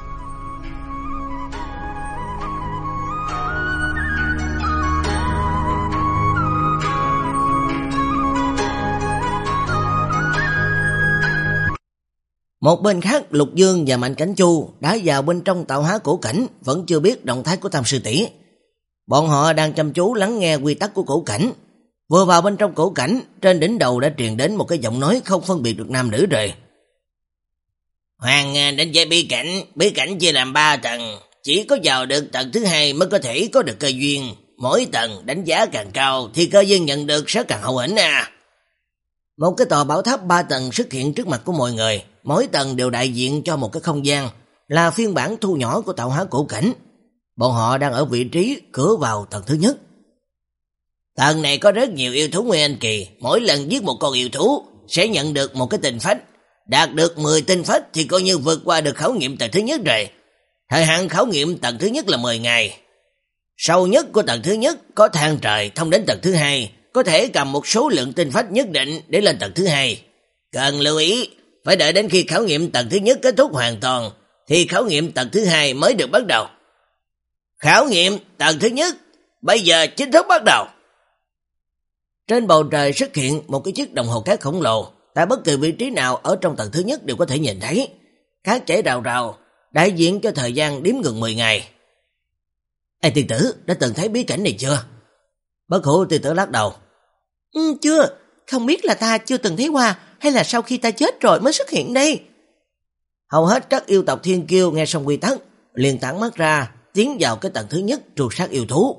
Một bên khác, Lục Dương và Mạnh Cảnh Chu đã vào bên trong tạo hóa cổ cảnh, vẫn chưa biết động thái của Tam sư tỷ. Bọn họ đang chăm chú lắng nghe quy tắc của cổ cảnh. Vừa vào bên trong cổ cảnh, trên đỉnh đầu đã truyền đến một cái giọng nói không phân biệt được nam nữ rồi. Hoàng đánh chơi bí cảnh, bí cảnh chia làm ba tầng, chỉ có vào được tầng thứ hai mới có thể có được cơ duyên. Mỗi tầng đánh giá càng cao thì cơ duyên nhận được sẽ càng hậu hĩnh à. Một cái tòa bảo tháp ba tầng xuất hiện trước mặt của mọi người, mỗi tầng đều đại diện cho một cái không gian, là phiên bản thu nhỏ của tạo hóa cổ cảnh. Bọn họ đang ở vị trí cửa vào tầng thứ nhất. Tầng này có rất nhiều yêu thú nguyên anh kỳ, mỗi lần giết một con yêu thú sẽ nhận được một cái tinh phách, đạt được mười tinh phách thì coi như vượt qua được khảo nghiệm tầng thứ nhất rồi. Thời hạn khảo nghiệm tầng thứ nhất là mười ngày. Sâu nhất của tầng thứ nhất có thang trời thông đến tầng thứ hai, có thể cầm một số lượng tinh phách nhất định để lên tầng thứ hai. Cần lưu ý, phải đợi đến khi khảo nghiệm tầng thứ nhất kết thúc hoàn toàn thì khảo nghiệm tầng thứ hai mới được bắt đầu. Khảo nghiệm tầng thứ nhất bây giờ chính thức bắt đầu. Trên bầu trời xuất hiện một cái chiếc đồng hồ cát khổng lồ, tại bất kỳ vị trí nào ở trong tầng thứ nhất đều có thể nhìn thấy. Cát chảy rào rào, đại diện cho thời gian đếm ngừng mười ngày. Ê tiên tử, đã từng thấy bí cảnh này chưa? Bất Hủ tiên tử lắc đầu. Ừ, chưa, không biết là ta chưa từng thấy qua hay là sau khi ta chết rồi mới xuất hiện đây. Hầu hết các yêu tộc thiên kiêu nghe xong quy tắc, liền tản mắt ra, tiến vào cái tầng thứ nhất tru sát yêu thú.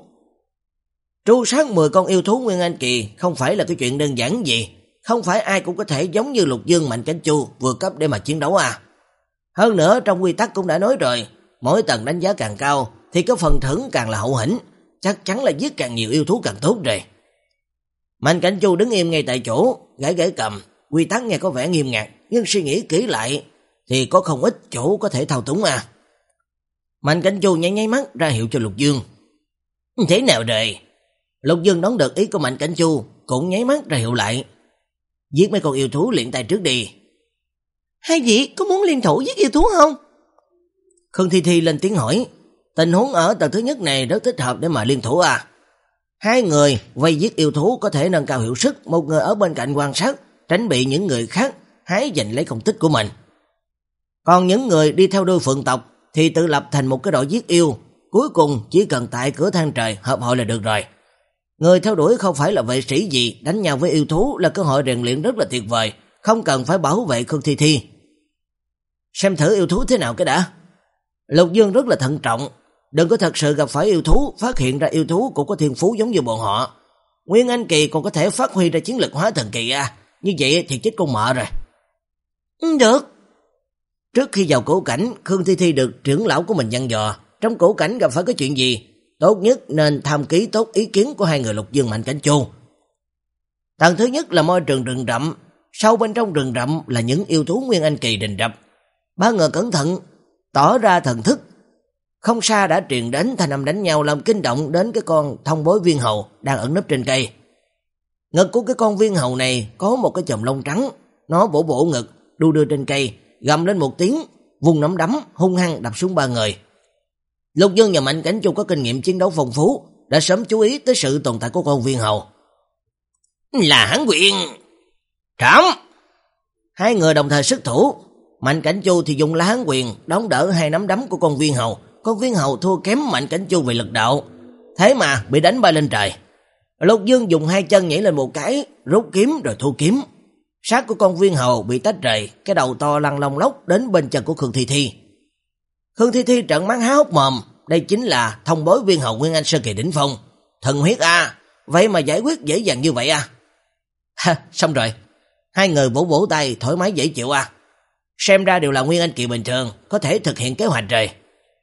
Tru sát mười con yêu thú Nguyên Anh kỳ không phải là cái chuyện đơn giản gì, không phải ai cũng có thể giống như Lục Dương Mạnh Cảnh Chu vượt cấp để mà chiến đấu à. Hơn nữa trong quy tắc cũng đã nói rồi, mỗi tầng đánh giá càng cao thì có phần thưởng càng là hậu hĩnh, chắc chắn là giết càng nhiều yêu thú càng tốt rồi. Mạnh Cảnh Chu đứng im ngay tại chỗ, gãi gãi cầm, quy tắc nghe có vẻ nghiêm ngặt, nhưng suy nghĩ kỹ lại thì có không ít chỗ có thể thao túng à. Mạnh Cảnh Chu nháy nháy mắt ra hiệu cho Lục Dương. Thế nào rồi? Lục Dương đón được ý của Mạnh Cảnh Chu, cũng nháy mắt ra hiệu lại. Giết mấy con yêu thú luyện tay trước đi. Hai vị có muốn liên thủ giết yêu thú không? Khương Thi Thi lên tiếng hỏi. Tình huống ở tầng thứ nhất này rất thích hợp để mà liên thủ à. Hai người vây giết yêu thú có thể nâng cao hiệu suất, một người ở bên cạnh quan sát, tránh bị những người khác hái giành lấy công tích của mình. Còn những người đi theo đuôi phượng tộc thì tự lập thành một cái đội giết yêu, cuối cùng chỉ cần tại cửa thang trời hợp hội là được rồi. Người theo đuổi không phải là vệ sĩ gì, đánh nhau với yêu thú là cơ hội rèn luyện rất là tuyệt vời, không cần phải bảo vệ Khương Thi Thi. Xem thử yêu thú thế nào cái đã. Lục Dương rất là thận trọng, đừng có thật sự gặp phải yêu thú, phát hiện ra yêu thú cũng có thiên phú giống như bọn họ. Nguyên Anh kỳ còn có thể phát huy ra chiến lực hóa thần kỳ à, như vậy thì chết con mợ rồi. Ừ, được. Trước khi vào cổ cảnh, Khương Thi Thi được trưởng lão của mình dặn dò, trong cổ cảnh gặp phải có chuyện gì, tốt nhất nên tham ký tốt ý kiến của hai người Lục Dương Mạnh Cảnh Chu. Tầng thứ nhất là môi trường rừng rậm, sâu bên trong rừng rậm là những yêu thú Nguyên Anh kỳ rình rập. Ba người cẩn thận, tỏ ra thần thức. Không xa đã truyền đến thanh âm đánh nhau làm kinh động đến cái con thông bối viên hầu đang ẩn nấp trên cây. Ngực của cái con viên hầu này có một cái chòm lông trắng, nó bổ bổ ngực, đu đưa trên cây, gầm lên một tiếng, vùng nắm đấm hung hăng đập xuống ba người. Lục Dương và Mạnh Cảnh Chu có kinh nghiệm chiến đấu phong phú, đã sớm chú ý tới sự tồn tại của con viên hầu. Là Hán Quyền. Trảm. Hai người đồng thời xuất thủ. Mạnh Cảnh Chu thì dùng lá Hán Quyền đón đỡ hai nắm đấm của con viên hầu. Con viên hầu thua kém Mạnh Cảnh Chu về lực đạo, thế mà bị đánh bay lên trời. Lục Dương dùng hai chân nhảy lên một cái, rút kiếm rồi thu kiếm. Xác của con viên hầu bị tách rời, cái đầu to lăn lông lốc đến bên chân của Khương Thi Thi. Khương Thi Thi trợn mắt há hốc mồm, đây chính là thông bối viên hầu Nguyên Anh sơ kỳ đỉnh phong, thần huyết a, vậy mà giải quyết dễ dàng như vậy à? Ha, xong rồi. Hai người vỗ vỗ tay thoải mái dễ chịu à. Xem ra đều là Nguyên Anh kỳ bình thường, có thể thực hiện kế hoạch rồi.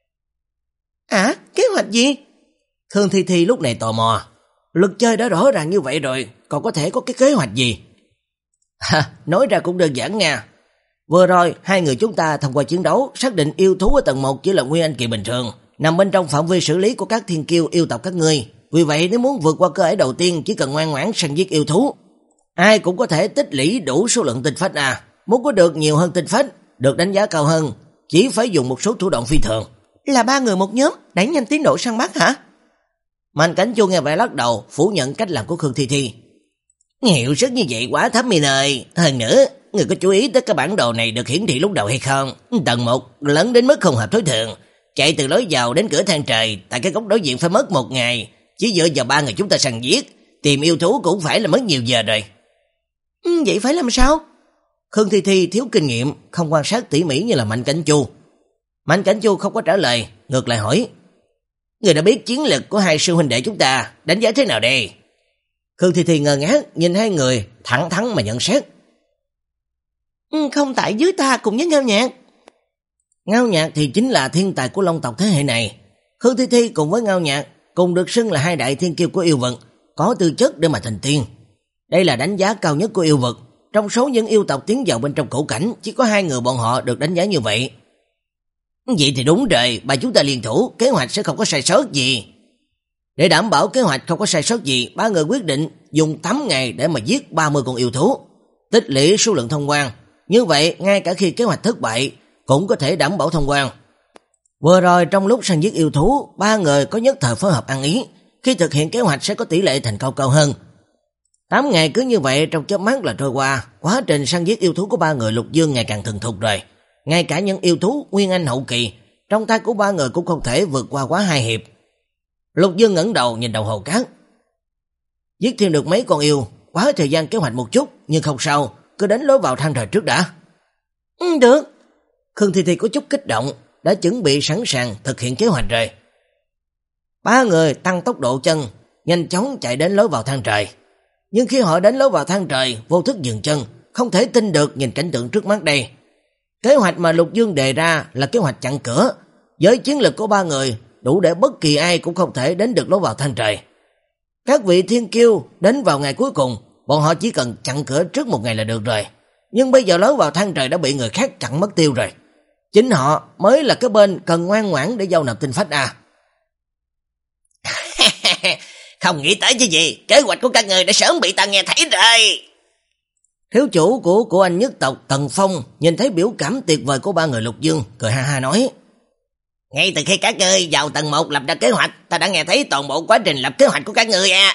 À, kế hoạch gì? Khương Thi Thi lúc này tò mò. Luật chơi đã rõ ràng như vậy rồi, còn có thể có cái kế hoạch gì? Ha, nói ra cũng đơn giản nha. Vừa rồi, hai người chúng ta thông qua chiến đấu xác định yêu thú ở tầng một chỉ là Nguyên Anh kỳ bình thường, nằm bên trong phạm vi xử lý của các thiên kiêu yêu tộc các ngươi. Vì vậy nếu muốn vượt qua cơ ải đầu tiên chỉ cần ngoan ngoãn săn giết yêu thú. Ai cũng có thể tích lũy đủ số lượng tinh phách à. Muốn có được nhiều hơn tinh phách, được đánh giá cao hơn, chỉ phải dùng một số thủ đoạn phi thường. Là ba người một nhóm, đẩy nhanh tiến độ săn bắt hả? Mạnh Cảnh Chu nghe vẻ lắc đầu, phủ nhận cách làm của Khương Thi Thi. Hiệu suất như vậy quá thấp mình ơi. Hơn nữa, người có chú ý tới cái bản đồ này được hiển thị lúc đầu hay không? Tầng một lớn đến mức không hợp thói thường. Chạy từ lối vào đến cửa thang trời, tại cái góc đối diện phải mất một ngày. Chỉ dựa vào ba người chúng ta săn giết, tìm yêu thú cũng phải là mất nhiều giờ rồi. Ừ, vậy phải làm sao? Khương Thi Thi thiếu kinh nghiệm, không quan sát tỉ mỉ như là Mạnh Cảnh Chu. Mạnh Cảnh Chu không có trả lời, ngược lại hỏi. Người đã biết chiến lực của hai sư huynh đệ chúng ta, đánh giá thế nào đây? Khương Thi Thi ngơ ngác nhìn hai người, thẳng thắn mà nhận xét. Ừ, không tại dưới ta cùng với Ngao Nhạc. Ngao Nhạc thì chính là thiên tài của Long tộc thế hệ này. Khương Thi Thi cùng với Ngao Nhạc cùng được xưng là hai đại thiên kiêu của yêu vực, có tư chất để mà thành tiên. Đây là đánh giá cao nhất của yêu vực. Trong số những yêu tộc tiến vào bên trong cổ cảnh, chỉ có hai người bọn họ được đánh giá như vậy. Vậy thì đúng rồi, bà chúng ta liên thủ, kế hoạch sẽ không có sai sót gì. Để đảm bảo kế hoạch không có sai sót gì, ba người quyết định dùng tám ngày để mà giết ba mươi con yêu thú, tích lũy số lượng thông quan. Như vậy, ngay cả khi kế hoạch thất bại, cũng có thể đảm bảo thông quan. Vừa rồi trong lúc săn giết yêu thú, ba người có nhất thời phối hợp ăn ý, khi thực hiện kế hoạch sẽ có tỷ lệ thành công cao hơn. tám ngày cứ như vậy trong chớp mắt là trôi qua, quá trình săn giết yêu thú của ba người Lục Dương ngày càng thuần thục rồi. Ngay cả những yêu thú Nguyên Anh hậu kỳ, trong tay của ba người cũng không thể vượt qua quá hai hiệp. Lục Dương ngẩng đầu nhìn đồng hồ cát. Giết thêm được mấy con yêu, quá thời gian kế hoạch một chút, nhưng không sao, cứ đến lối vào thang trời trước đã. Ừ, được. Khương Thi Thi có chút kích động, đã chuẩn bị sẵn sàng thực hiện kế hoạch rồi. Ba người tăng tốc độ chân, nhanh chóng chạy đến lối vào thang trời. Nhưng khi họ đến lối vào thang trời, vô thức dừng chân, không thể tin được nhìn cảnh tượng trước mắt đây. Kế hoạch mà Lục Dương đề ra là kế hoạch chặn cửa. Với chiến lực của ba người, đủ để bất kỳ ai cũng không thể đến được lối vào thang trời. Các vị thiên kiêu đến vào ngày cuối cùng, bọn họ chỉ cần chặn cửa trước một ngày là được rồi. Nhưng bây giờ lối vào thang trời đã bị người khác chặn mất tiêu rồi. Chính họ mới là cái bên cần ngoan ngoãn để giao nộp tinh phách à. Không nghĩ tới chứ gì, kế hoạch của các người đã sớm bị ta nghe thấy rồi. Thiếu chủ của của anh nhất tộc Tần Phong nhìn thấy biểu cảm tuyệt vời của ba người Lục Dương, cười ha ha nói: ngay từ khi các ngươi vào tầng một lập ra kế hoạch, ta đã nghe thấy toàn bộ quá trình lập kế hoạch của các ngươi à.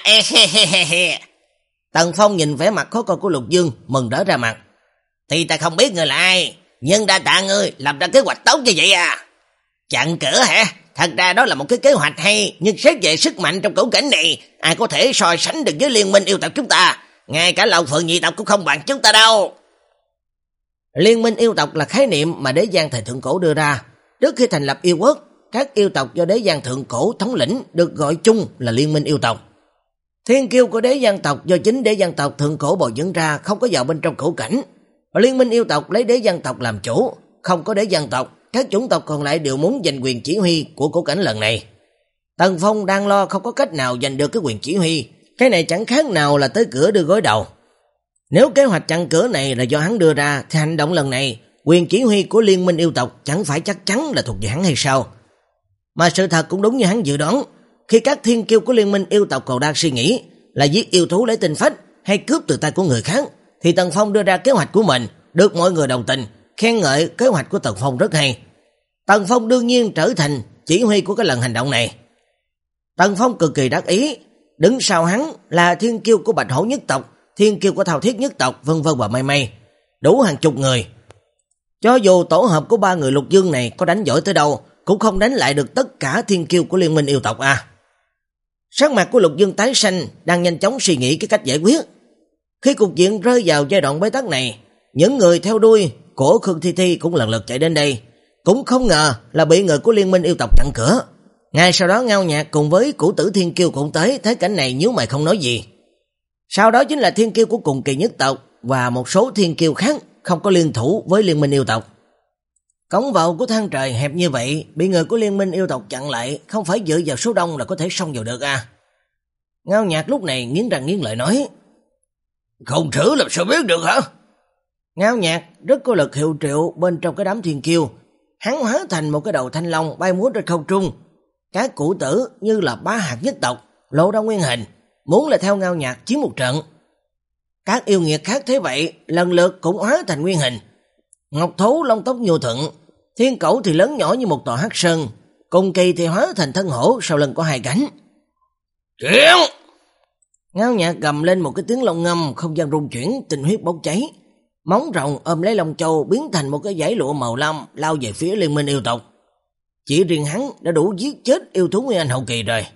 Tần Phong nhìn vẻ mặt khó coi của Lục Dương, mừng rỡ ra mặt. Thì ta không biết ngươi là ai, nhưng đa tạ ngươi lập ra kế hoạch tốt như vậy à. Chặn cửa hả? Thật ra đó là một cái kế hoạch hay, nhưng xét về sức mạnh trong cửu cảnh này, ai có thể so sánh được với liên minh yêu tộc chúng ta. Ngay cả Long Phượng nhị tộc cũng không bằng chúng ta đâu. Liên minh yêu tộc là khái niệm mà đế giang thời thượng cổ đưa ra. Trước khi thành lập yêu quốc, các yêu tộc do đế giang thượng cổ thống lĩnh được gọi chung là liên minh yêu tộc. Thiên kiêu của đế giang tộc do chính đế giang tộc thượng cổ bồi dưỡng ra, không có vào bên trong cửu cảnh. Liên minh yêu tộc lấy đế giang tộc làm chủ, không có đế giang tộc, các chủng tộc còn lại đều muốn giành quyền chỉ huy của cửu cảnh lần này. Tần Phong đang lo không có cách nào giành được cái quyền chỉ huy, cái này chẳng khác nào là tới cửa đưa gối đầu. Nếu kế hoạch chặn cửa này là do hắn đưa ra, thì hành động lần này, quyền chỉ huy của liên minh yêu tộc chẳng phải chắc chắn là thuộc về hắn hay sao? Mà sự thật cũng đúng như hắn dự đoán, khi các thiên kiêu của liên minh yêu tộc còn đang suy nghĩ là giết yêu thú lấy tinh phách hay cướp từ tay của người khác, thì Tần Phong đưa ra kế hoạch của mình, được mọi người đồng tình, khen ngợi kế hoạch của Tần Phong rất hay. Tần Phong đương nhiên trở thành chỉ huy của cái lần hành động này. Tần Phong cực kỳ đắc ý, đứng sau hắn là thiên kiêu của Bạch Hổ nhất tộc, thiên kiêu của Thao Thiết nhất tộc, vân vân và mây mây, đủ hàng chục người. Cho dù tổ hợp của ba người Lục Dương này có đánh giỏi tới đâu, cũng không đánh lại được tất cả thiên kiêu của liên minh yêu tộc à. Sắc mặt của Lục Dương tái xanh, đang nhanh chóng suy nghĩ cái cách giải quyết. Khi cục diện rơi vào giai đoạn bế tắc này, những người theo đuôi của Khương Thi Thi cũng lần lượt chạy đến đây, cũng không ngờ là bị người của liên minh yêu tộc chặn cửa. Ngay sau đó Ngao Nhạc cùng với cửu tử thiên kiêu cũng tới, thấy cảnh này nhíu mày không nói gì. Sau đó chính là thiên kiêu của cùng kỳ nhất tộc và một số thiên kiêu khác không có liên thủ với liên minh yêu tộc. Cổng vào của thang trời hẹp như vậy, bị người của liên minh yêu tộc chặn lại, không phải dựa vào số đông là có thể xông vào được à. Ngao Nhạc lúc này nghiến răng nghiến lợi nói: không thử làm sao biết được hả? Ngao Nhạc rất có lực hiệu triệu bên trong cái đám thiên kiêu, hắn hóa thành một cái đầu thanh long bay múa trên không trung. Các cửu tử như là ba hạt nhất tộc lộ ra nguyên hình, muốn là theo Ngao Nhạc chiến một trận. Các yêu nghiệt khác thế vậy, lần lượt cũng hóa thành nguyên hình. Ngọc thú lông tóc nhu thuận, thiên cẩu thì lớn nhỏ như một tòa hắc sơn, cùng kỳ thì hóa thành thân hổ sau lưng có hai cánh. Chuyện! Ngao Nhạc gầm lên một cái tiếng long ngâm, không gian rung chuyển, tinh huyết bốc cháy. Móng rồng ôm lấy Long Châu biến thành một cái dải lụa màu lam lao về phía liên minh yêu tộc. Chỉ riêng hắn đã đủ giết chết yêu thú nguyên anh hậu kỳ rồi.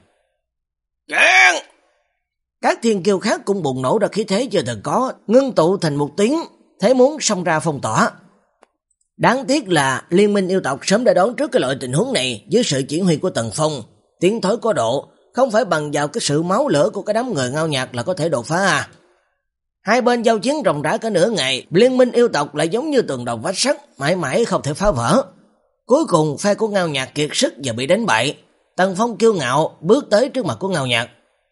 Chuyện! Các thiên kiêu khác cũng bùng nổ ra khí thế chưa từng có, ngưng tụ thành một tiếng, thế muốn xông ra phong tỏa. Đáng tiếc là liên minh yêu tộc sớm đã đoán trước cái loại tình huống này, dưới sự chỉ huy của Tần Phong, tiến thối có độ, không phải bằng vào cái sự máu lửa của cái đám người Ngao Nhạc là có thể đột phá à. Hai bên giao chiến ròng rã cả nửa ngày, liên minh yêu tộc lại giống như tường đồng vách sắt, mãi mãi không thể phá vỡ. Cuối cùng phe của Ngao Nhạc kiệt sức và bị đánh bại. Tần Phong kiêu ngạo bước tới trước mặt của Ngao Nhạc.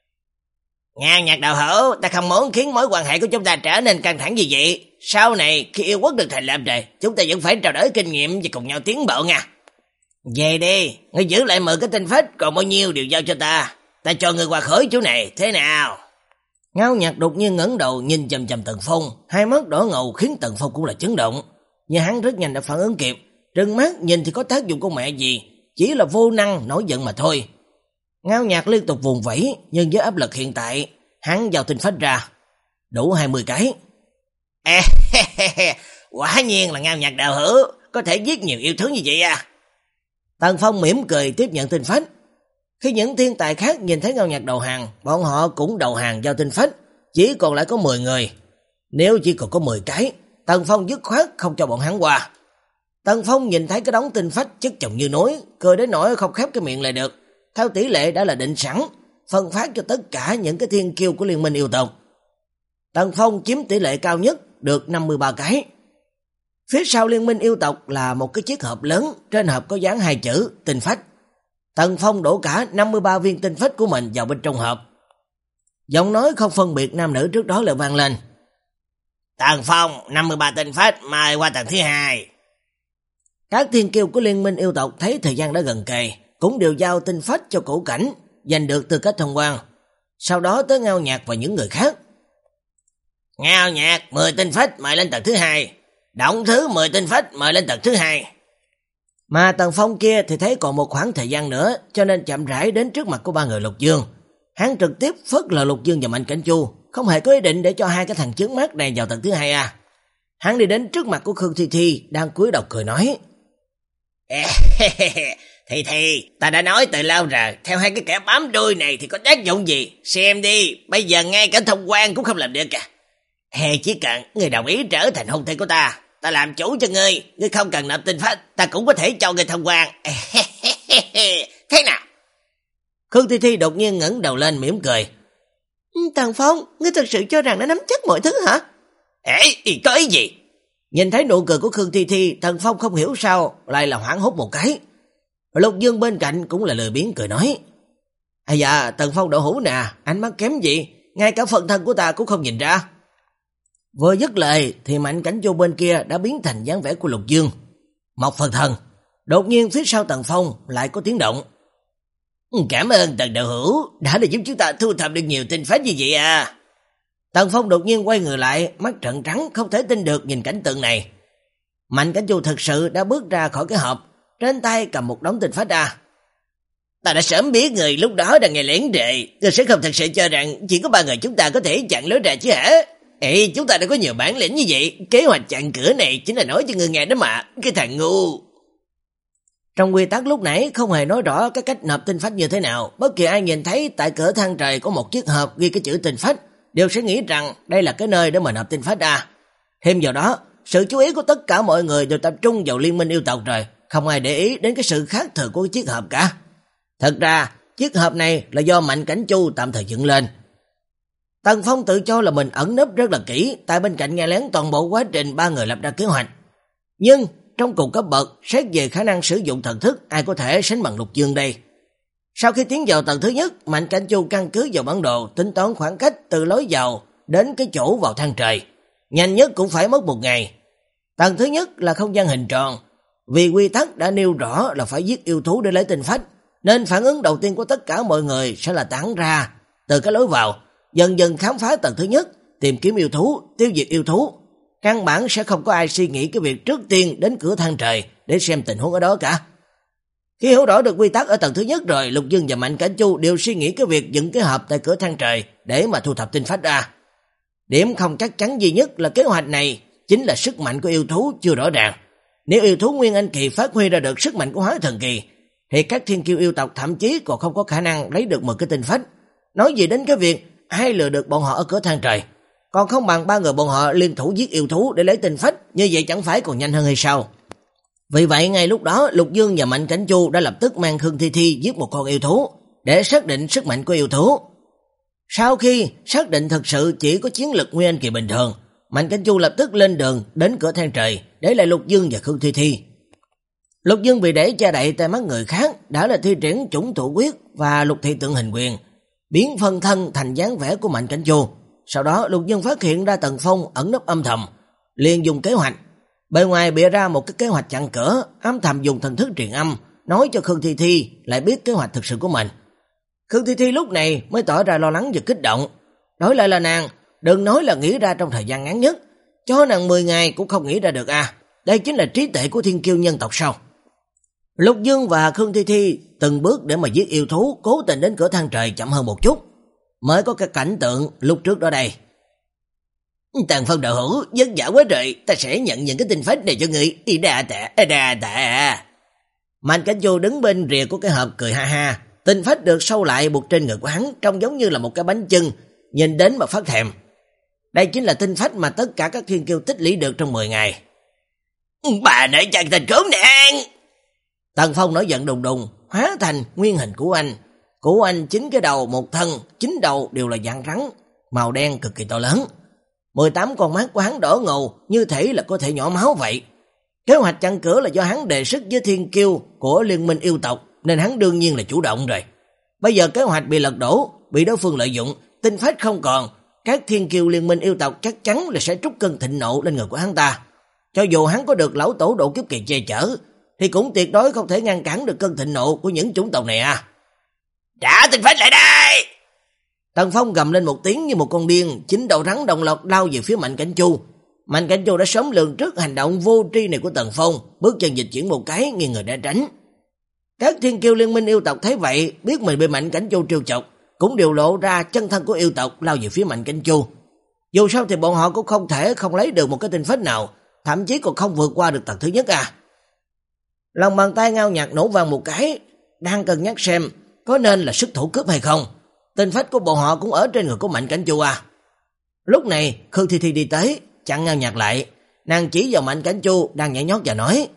Ngao Nhạc đạo hữu, ta không muốn khiến mối quan hệ của chúng ta trở nên căng thẳng gì vậy. Sau này khi yêu quốc được thành lập rồi, chúng ta vẫn phải trao đổi kinh nghiệm và cùng nhau tiến bộ nha. Về đi, ngươi giữ lại mười cái tinh phách, còn bao nhiêu đều giao cho ta. Ta cho ngươi qua khỏi chỗ này, thế nào? Ngao Nhạc đột nhiên ngẩng đầu nhìn chằm chằm Tần Phong, hai mắt đỏ ngầu khiến Tần Phong cũng là chấn động. Nhưng hắn rất nhanh đã phản ứng kịp, trừng mắt nhìn thì có tác dụng con mẹ gì, chỉ là vô năng nổi giận mà thôi. Ngao Nhạc liên tục vùng vẫy, nhưng với áp lực hiện tại, hắn giao tinh phách ra, đủ hai mươi cái. À, quả nhiên là Ngao Nhạc đạo hữu, có thể giết nhiều yêu thú như vậy à? Tần Phong mỉm cười tiếp nhận tinh phách. Khi những thiên tài khác nhìn thấy Ngao Nhạc đầu hàng, bọn họ cũng đầu hàng giao tinh phách, chỉ còn lại có mười người. Nếu chỉ còn có mười cái, Tần Phong dứt khoát không cho bọn hắn qua. Tần Phong nhìn thấy cái đống tinh phách chất chồng như núi, cười đến nỗi không khép cái miệng lại được. Theo tỷ lệ đã là định sẵn, phân phát cho tất cả những cái thiên kiêu của liên minh yêu tộc. Tần Phong chiếm tỷ lệ cao nhất, được năm mươi ba cái. Phía sau liên minh yêu tộc là một cái chiếc hộp lớn, trên hộp có dán hai chữ tinh phách. Tần Phong đổ cả năm mươi ba viên tinh phách của mình vào bên trong hộp. Giọng nói không phân biệt nam nữ trước đó lại vang lên. Tần Phong, năm mươi ba tinh phách, mời qua tầng thứ hai. Các thiên kiêu của liên minh yêu tộc thấy thời gian đã gần kề, cũng đều giao tinh phách cho Cổ Cảnh, giành được tư cách thông quan. Sau đó tới Ngao Nhạc và những người khác. Ngao Nhạc, mười tinh phách mời lên tầng thứ hai. Động Thứ, mười tinh phách mời lên tầng thứ hai. Mà Tần Phong kia thì thấy còn một khoảng thời gian nữa, cho nên chậm rãi đến trước mặt của ba người Lục Dương. Hắn trực tiếp phớt lờ Lục Dương và Mạnh Cảnh Chu, không hề có ý định để cho hai cái thằng chướng mắt này vào tầng thứ hai à. Hắn đi đến trước mặt của Khương Thi Thi, đang cúi đầu cười nói. Thì thì, ta đã nói từ lâu rồi, theo hai cái kẻ bám đuôi này thì có tác dụng gì? Xem đi, bây giờ ngay cả thông quan cũng không làm được à. Hè, chỉ cần người đồng ý trở thành hôn thê của ta, ta làm chủ cho ngươi, ngươi không cần nộp tinh phách, ta cũng có thể cho ngươi thông quan. Thế nào? Khương Thi Thi đột nhiên ngẩng đầu lên mỉm cười. Tần Phong, ngươi thật sự cho rằng đã nắm chắc mọi thứ hả? Ê, có ý gì? Nhìn thấy nụ cười của Khương Thi Thi, Tần Phong không hiểu sao, lại là hoảng hốt một cái. Lục Dương bên cạnh cũng là lười biếng cười nói. À dạ, Tần Phong đậu hũ nè, ánh mắt kém gì, ngay cả phần thân của ta cũng không nhìn ra. Vừa dứt lời thì Mạnh Cảnh Chu bên kia đã biến thành dáng vẻ của Lục Dương. Một phần thân, đột nhiên phía sau Tần Phong lại có tiếng động. Cảm ơn Tần đạo hữu đã để giúp chúng ta thu thập được nhiều tinh phách như vậy à. Tần Phong đột nhiên quay người lại, mắt trợn trắng không thể tin được nhìn cảnh tượng này. Mạnh Cảnh Chu thật sự đã bước ra khỏi cái hộp, trên tay cầm một đống tinh phách ra. Ta đã sớm biết người lúc đó đang nghe lén rệ, tôi sẽ không thật sự cho rằng chỉ có ba người chúng ta có thể chặn lối ra chứ hả? Ê, chúng ta đã có nhiều bản lĩnh như vậy, kế hoạch chặn cửa này chính là nói cho người nghe đó mà, cái thằng ngu. Trong quy tắc lúc nãy không hề nói rõ cái cách nộp tinh phách như thế nào, bất kỳ ai nhìn thấy tại cửa thang trời có một chiếc hộp ghi cái chữ tinh phách, đều sẽ nghĩ rằng đây là cái nơi để mà nộp tinh phách ra. Thêm vào đó, sự chú ý của tất cả mọi người đều tập trung vào liên minh yêu tộc rồi, không ai để ý đến cái sự khác thường của cái chiếc hộp cả. Thật ra, chiếc hộp này là do Mạnh Cảnh Chu tạm thời dựng lên. Tần Phong tự cho là mình ẩn nấp rất là kỹ, tại bên cạnh nghe lén toàn bộ quá trình ba người lập ra kế hoạch. Nhưng trong cùng cấp bậc, xét về khả năng sử dụng thần thức, ai có thể sánh bằng Lục Dương đây. Sau khi tiến vào tầng thứ nhất, Mạnh Cảnh Chu căn cứ vào bản đồ, tính toán khoảng cách từ lối vào đến cái chỗ vào thang trời. Nhanh nhất cũng phải mất một ngày. Tầng thứ nhất là không gian hình tròn. Vì quy tắc đã nêu rõ là phải giết yêu thú để lấy tinh phách, nên phản ứng đầu tiên của tất cả mọi người sẽ là tản ra từ cái lối vào, dần dần khám phá tầng thứ nhất, tìm kiếm yêu thú, tiêu diệt yêu thú. Căn bản sẽ không có ai suy nghĩ cái việc trước tiên đến cửa thang trời để xem tình huống ở đó cả. Khi hiểu rõ được quy tắc ở tầng thứ nhất rồi, Lục Dương và Mạnh Cảnh Chu đều suy nghĩ cái việc dựng cái hộp tại cửa thang trời để mà thu thập tinh phách ra. Điểm không chắc chắn duy nhất là kế hoạch này chính là sức mạnh của yêu thú chưa rõ ràng. Nếu yêu thú Nguyên Anh Kỳ phát huy ra được sức mạnh của Hóa Thần Kỳ, thì các thiên kiêu yêu tộc thậm chí còn không có khả năng lấy được một cái tinh phách. Nói gì đến cái việc ai lừa được bọn họ ở cửa thang trời, còn không bằng ba người bọn họ liên thủ giết yêu thú để lấy tinh phách, như vậy chẳng phải còn nhanh hơn hay sao? Vì vậy ngay lúc đó, Lục Dương và Mạnh Cảnh Chu đã lập tức mang Khương Thi Thi giết một con yêu thú để xác định sức mạnh của yêu thú. Sau khi xác định thật sự chỉ có chiến lực Nguyên Anh Kỳ bình thường, Mạnh Cảnh Chu lập tức lên đường đến cửa thang trời để lại Lục Dương và Khương Thi Thi. Lục Dương bị để che đậy tai mắt người khác đã là thi triển chủng thủ quyết và lục thị tượng hình quyền, biến phân thân thành dáng vẻ của Mạnh Cảnh Chu. Sau đó Lục Dương phát hiện ra Tần Phong ẩn nấp âm thầm, liền dùng kế hoạch. Bề ngoài bịa ra một cái kế hoạch chặn cửa, âm thầm dùng thần thức truyền âm, nói cho Khương Thi Thi lại biết kế hoạch thực sự của mình. Khương Thi Thi lúc này mới tỏ ra lo lắng và kích động. Đổi lại là nàng, đừng nói là nghĩ ra trong thời gian ngắn nhất, cho nàng mười ngày cũng không nghĩ ra được à. Đây chính là trí tuệ của thiên kiêu nhân tộc sao? Lục Dương và Khương Thi Thi từng bước để mà giết yêu thú, cố tình đến cửa thang trời chậm hơn một chút, mới có cái cảnh tượng lúc trước đó đây. Tần Phong đạo hữu, vất vả quá rồi, ta sẽ nhận những cái tinh phách này cho người. Y đà tạ, đà tạ. Mạnh Cảnh Chu đứng bên rìa của cái hộp cười ha ha. Tinh phách được sâu lại buộc trên ngực của hắn, trông giống như là một cái bánh chưng, nhìn đến mà phát thèm. Đây chính là tinh phách mà tất cả các thiên kiêu tích lũy được trong mười ngày. Bà nãy chàng thành khốn nạn! Tần Phong nổi giận đùng đùng, hóa thành nguyên hình của anh. Của anh chín cái đầu một thân, chín đầu đều là dạng rắn, màu đen cực kỳ to lớn. mười tám con mắt của hắn đỏ ngầu, như thể là có thể nhỏ máu vậy. Kế hoạch chặn cửa là do hắn đề xuất với thiên kiêu của liên minh yêu tộc, nên hắn đương nhiên là chủ động rồi. Bây giờ kế hoạch bị lật đổ, bị đối phương lợi dụng, tinh phách không còn, các thiên kiêu liên minh yêu tộc chắc chắn là sẽ trút cơn thịnh nộ lên người của hắn ta. Cho dù hắn có được lão tổ độ kiếp kỳ che chở, thì cũng tuyệt đối không thể ngăn cản được cơn thịnh nộ của những chủng tộc này à. Trả tinh phách lại đây! Tần Phong gầm lên một tiếng như một con điên, chín đầu rắn đồng loạt lao về phía Mạnh Cảnh Chu. Mạnh Cảnh Chu đã sớm lường trước hành động vô tri này của Tần Phong, bước chân dịch chuyển một cái, nghiêng người đã tránh. Các thiên kiêu liên minh yêu tộc thấy vậy, biết mình bị Mạnh Cảnh Chu trêu chọc, cũng đều lộ ra chân thân của yêu tộc lao về phía Mạnh Cảnh Chu. Dù sao thì bọn họ cũng không thể không lấy được một cái tinh phách nào, thậm chí còn không vượt qua được tầng thứ nhất à. Lòng bàn tay Ngao Nhạc nổ vang một cái, đang cân nhắc xem có nên là xuất thủ cướp hay không. Tinh phách của bọn họ cũng ở trên người của Mạnh Cảnh Chu à. Lúc này Khương Thi Thi đi tới, chặn Ngao Nhạc lại, nàng chỉ vào Mạnh Cảnh Chu đang nhảy nhót và nói: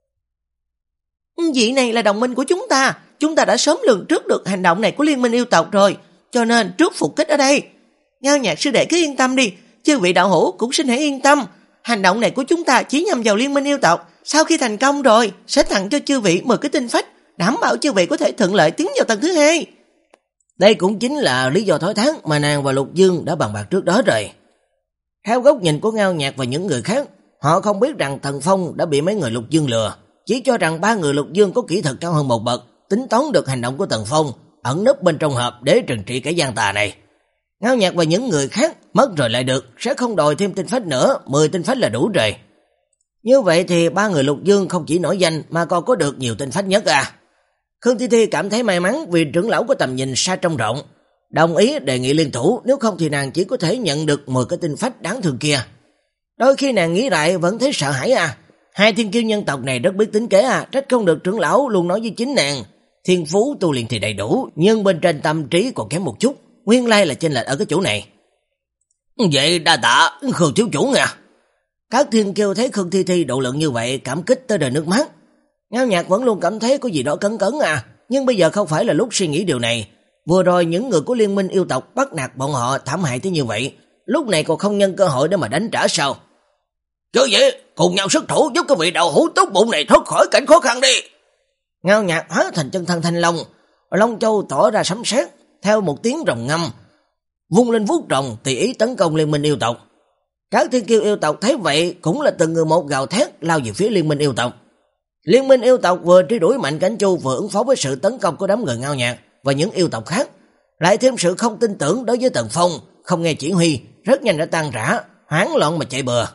Vị này là đồng minh của chúng ta, chúng ta đã sớm lường trước được hành động này của liên minh yêu tộc rồi, cho nên trước phục kích ở đây. Ngao Nhạc sư đệ cứ yên tâm đi, chư vị đạo hữu cũng xin hãy yên tâm, hành động này của chúng ta chỉ nhằm vào liên minh yêu tộc, sau khi thành công rồi sẽ tặng cho chư vị mười cái tinh phách, đảm bảo chư vị có thể thuận lợi tiến vào tầng thứ hai. Đây cũng chính là lý do thối thắng mà nàng và Lục Dương đã bàn bạc trước đó rồi. Theo góc nhìn của Ngao Nhạc và những người khác, họ không biết rằng Tần Phong đã bị mấy người Lục Dương lừa, chỉ cho rằng ba người Lục Dương có kỹ thuật cao hơn một bậc, tính toán được hành động của Tần Phong, ẩn nấp bên trong hộp để trừng trị cái gian tà này. Ngao Nhạc và những người khác mất rồi lại được, sẽ không đòi thêm tinh phách nữa, mười tinh phách là đủ rồi. Như vậy thì ba người Lục Dương không chỉ nổi danh mà còn có được nhiều tinh phách nhất à. Khương Thi Thi cảm thấy may mắn vì trưởng lão có tầm nhìn xa trông rộng, đồng ý đề nghị liên thủ, nếu không thì nàng chỉ có thể nhận được mười cái tinh phách đáng thương kia. Đôi khi nàng nghĩ lại vẫn thấy sợ hãi à, hai thiên kiêu nhân tộc này rất biết tính kế à, trách không được trưởng lão luôn nói với chính nàng, thiên phú tu luyện thì đầy đủ, nhưng bên trên tâm trí còn kém một chút, nguyên lai là chênh lệch ở cái chỗ này. Vậy đa tạ Khương thiếu chủ nha. Các thiên kiêu thấy Khương Thi Thi độ lượng như vậy cảm kích tới đời nước mắt. Ngao Nhạc vẫn luôn cảm thấy có gì đó cấn cấn à, nhưng bây giờ không phải là lúc suy nghĩ điều này. Vừa rồi những người của liên minh yêu tộc bắt nạt bọn họ thảm hại tới như vậy, lúc này còn không nhân cơ hội để mà đánh trả sao? Chứ vậy, cùng nhau xuất thủ giúp cái vị đầu hữu tốt bụng này thoát khỏi cảnh khó khăn đi. Ngao Nhạc hóa thành chân thân thanh long, Long Châu tỏ ra sấm sét, theo một tiếng rồng ngâm, vung lên vuốt rồng tùy ý tấn công liên minh yêu tộc. Các thiên kiêu yêu tộc thấy vậy cũng là từng người một gào thét lao về phía liên minh yêu tộc. Liên minh yêu tộc vừa truy đuổi Mạnh Cảnh Chu vừa ứng phó với sự tấn công của đám người Ngao Nhạc và những yêu tộc khác, lại thêm sự không tin tưởng đối với Tần Phong, không nghe chỉ huy, rất nhanh đã tan rã, hoảng loạn mà chạy bừa.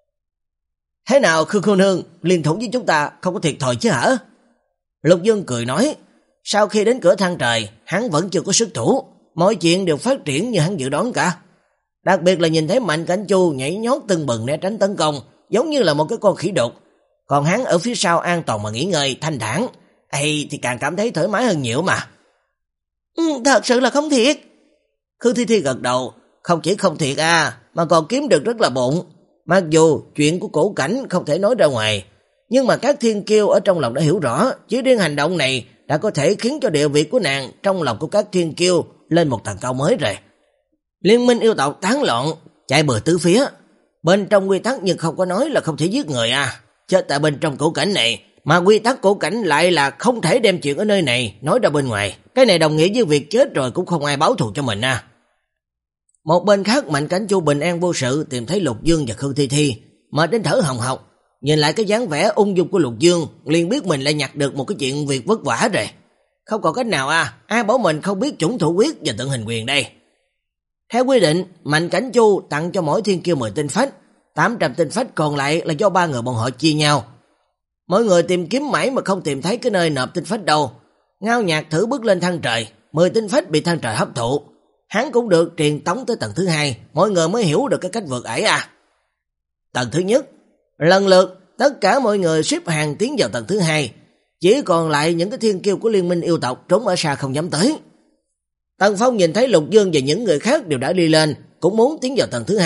Thế nào Khương cô nương, liên thủ với chúng ta không có thiệt thòi chứ hả? Lục Dương cười nói, sau khi đến cửa thang trời, hắn vẫn chưa có sức thủ, mọi chuyện đều phát triển như hắn dự đoán cả. Đặc biệt là nhìn thấy Mạnh Cảnh Chu nhảy nhót tưng bừng né tránh tấn công, giống như là một cái con khỉ đột. Còn hắn ở phía sau an toàn mà nghỉ ngơi, thanh thản, ấy thì càng cảm thấy thoải mái hơn nhiều mà. Ừ, thật sự là không thiệt. Khương Thi Thi gật đầu, không chỉ không thiệt à, mà còn kiếm được rất là bụng. Mặc dù chuyện của cổ cảnh không thể nói ra ngoài, nhưng mà các thiên kiêu ở trong lòng đã hiểu rõ, chỉ riêng hành động này đã có thể khiến cho địa vị của nàng trong lòng của các thiên kiêu lên một tầng cao mới rồi. Liên minh yêu tộc tán loạn, chạy bừa tứ phía. Bên trong quy tắc nhưng không có nói là không thể giết người à. Chết tại bên trong cổ cảnh này, mà quy tắc cổ cảnh lại là không thể đem chuyện ở nơi này nói ra bên ngoài. Cái này đồng nghĩa với việc chết rồi cũng không ai báo thù cho mình à. Một bên khác, Mạnh Cảnh Chu bình an vô sự tìm thấy Lục Dương và Khương Thi Thi, mà đến thở hồng hộc. Nhìn lại cái dáng vẻ ung dung của Lục Dương, liền biết mình lại nhặt được một cái chuyện việc vất vả rồi. Không còn cách nào à, ai bảo mình không biết chủng thủ quyết và tượng hình quyền đây. Theo quy định, Mạnh Cảnh Chu tặng cho mỗi thiên kiêu mười tinh phách, tám trăm tinh phách còn lại là do ba người bọn họ chia nhau. Mỗi người tìm kiếm mãi mà không tìm thấy cái nơi nộp tinh phách đâu. Ngao Nhạc thử bước lên thang trời, mười tinh phách bị thang trời hấp thụ. Hắn cũng được truyền tống tới tầng thứ hai, mọi người mới hiểu được cái cách vượt ải à. Tầng thứ nhất, lần lượt tất cả mọi người xếp hàng tiến vào tầng thứ hai, chỉ còn lại những cái thiên kiêu của liên minh yêu tộc trốn ở xa không dám tới. Tần Phong nhìn thấy Lục Dương và những người khác đều đã đi lên, cũng muốn tiến vào tầng thứ hai,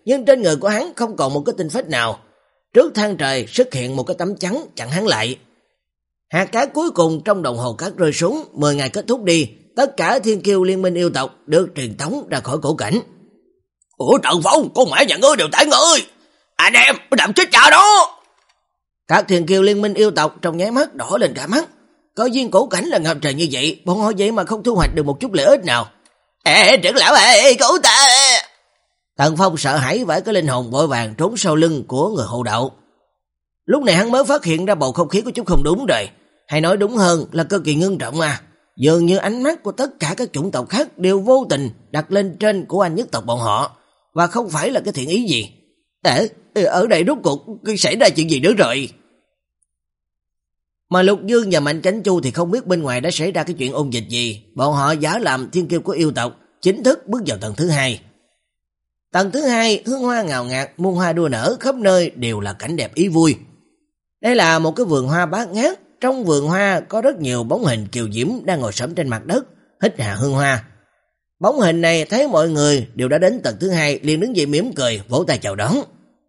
nhưng trên người của hắn không còn một cái tinh phách nào. Trước than trời xuất hiện một cái tấm trắng chặn hắn lại. Hạt cát cuối cùng trong đồng hồ cát rơi xuống, mười ngày kết thúc đi, tất cả thiên kiêu liên minh yêu tộc được truyền tống ra khỏi cổ cảnh. Ủa Trần Phong, con mẹ nhà ngươi đều tại ngươi. Anh em, đậm chết chà đó. Các thiên kiêu liên minh yêu tộc trong nháy mắt đỏ lên cả mắt. Có viên cổ cảnh là ngập trời như vậy, bọn họ vậy mà không thu hoạch được một chút lợi ích nào. Ê, trưởng lão ơi, cứu ta. Tần Phong sợ hãi vãi cái linh hồn vội vàng trốn sau lưng của người hộ đạo. Lúc này hắn mới phát hiện ra bầu không khí có chút không đúng rồi. Hay nói đúng hơn là cực kỳ ngưng trọng à. Dường như ánh mắt của tất cả các chủng tộc khác đều vô tình đặt lên trên của anh nhất tộc bọn họ. Và không phải là cái thiện ý gì. Ê, ở đây rốt cuộc xảy ra chuyện gì nữa rồi? Mà Lục Dương và Mạnh Chánh Chu thì không biết bên ngoài đã xảy ra cái chuyện ôn dịch gì. Bọn họ giả làm thiên kiêu của yêu tộc, chính thức bước vào tầng thứ hai. Tầng thứ hai, hương hoa ngào ngạt, muôn hoa đua nở, khắp nơi đều là cảnh đẹp ý vui. Đây là một cái vườn hoa bát ngát, trong vườn hoa có rất nhiều bóng hình kiều diễm đang ngồi xổm trên mặt đất, hít hà hương hoa. Bóng hình này thấy mọi người đều đã đến tầng thứ hai, liền đứng dậy mỉm cười, vỗ tay chào đón.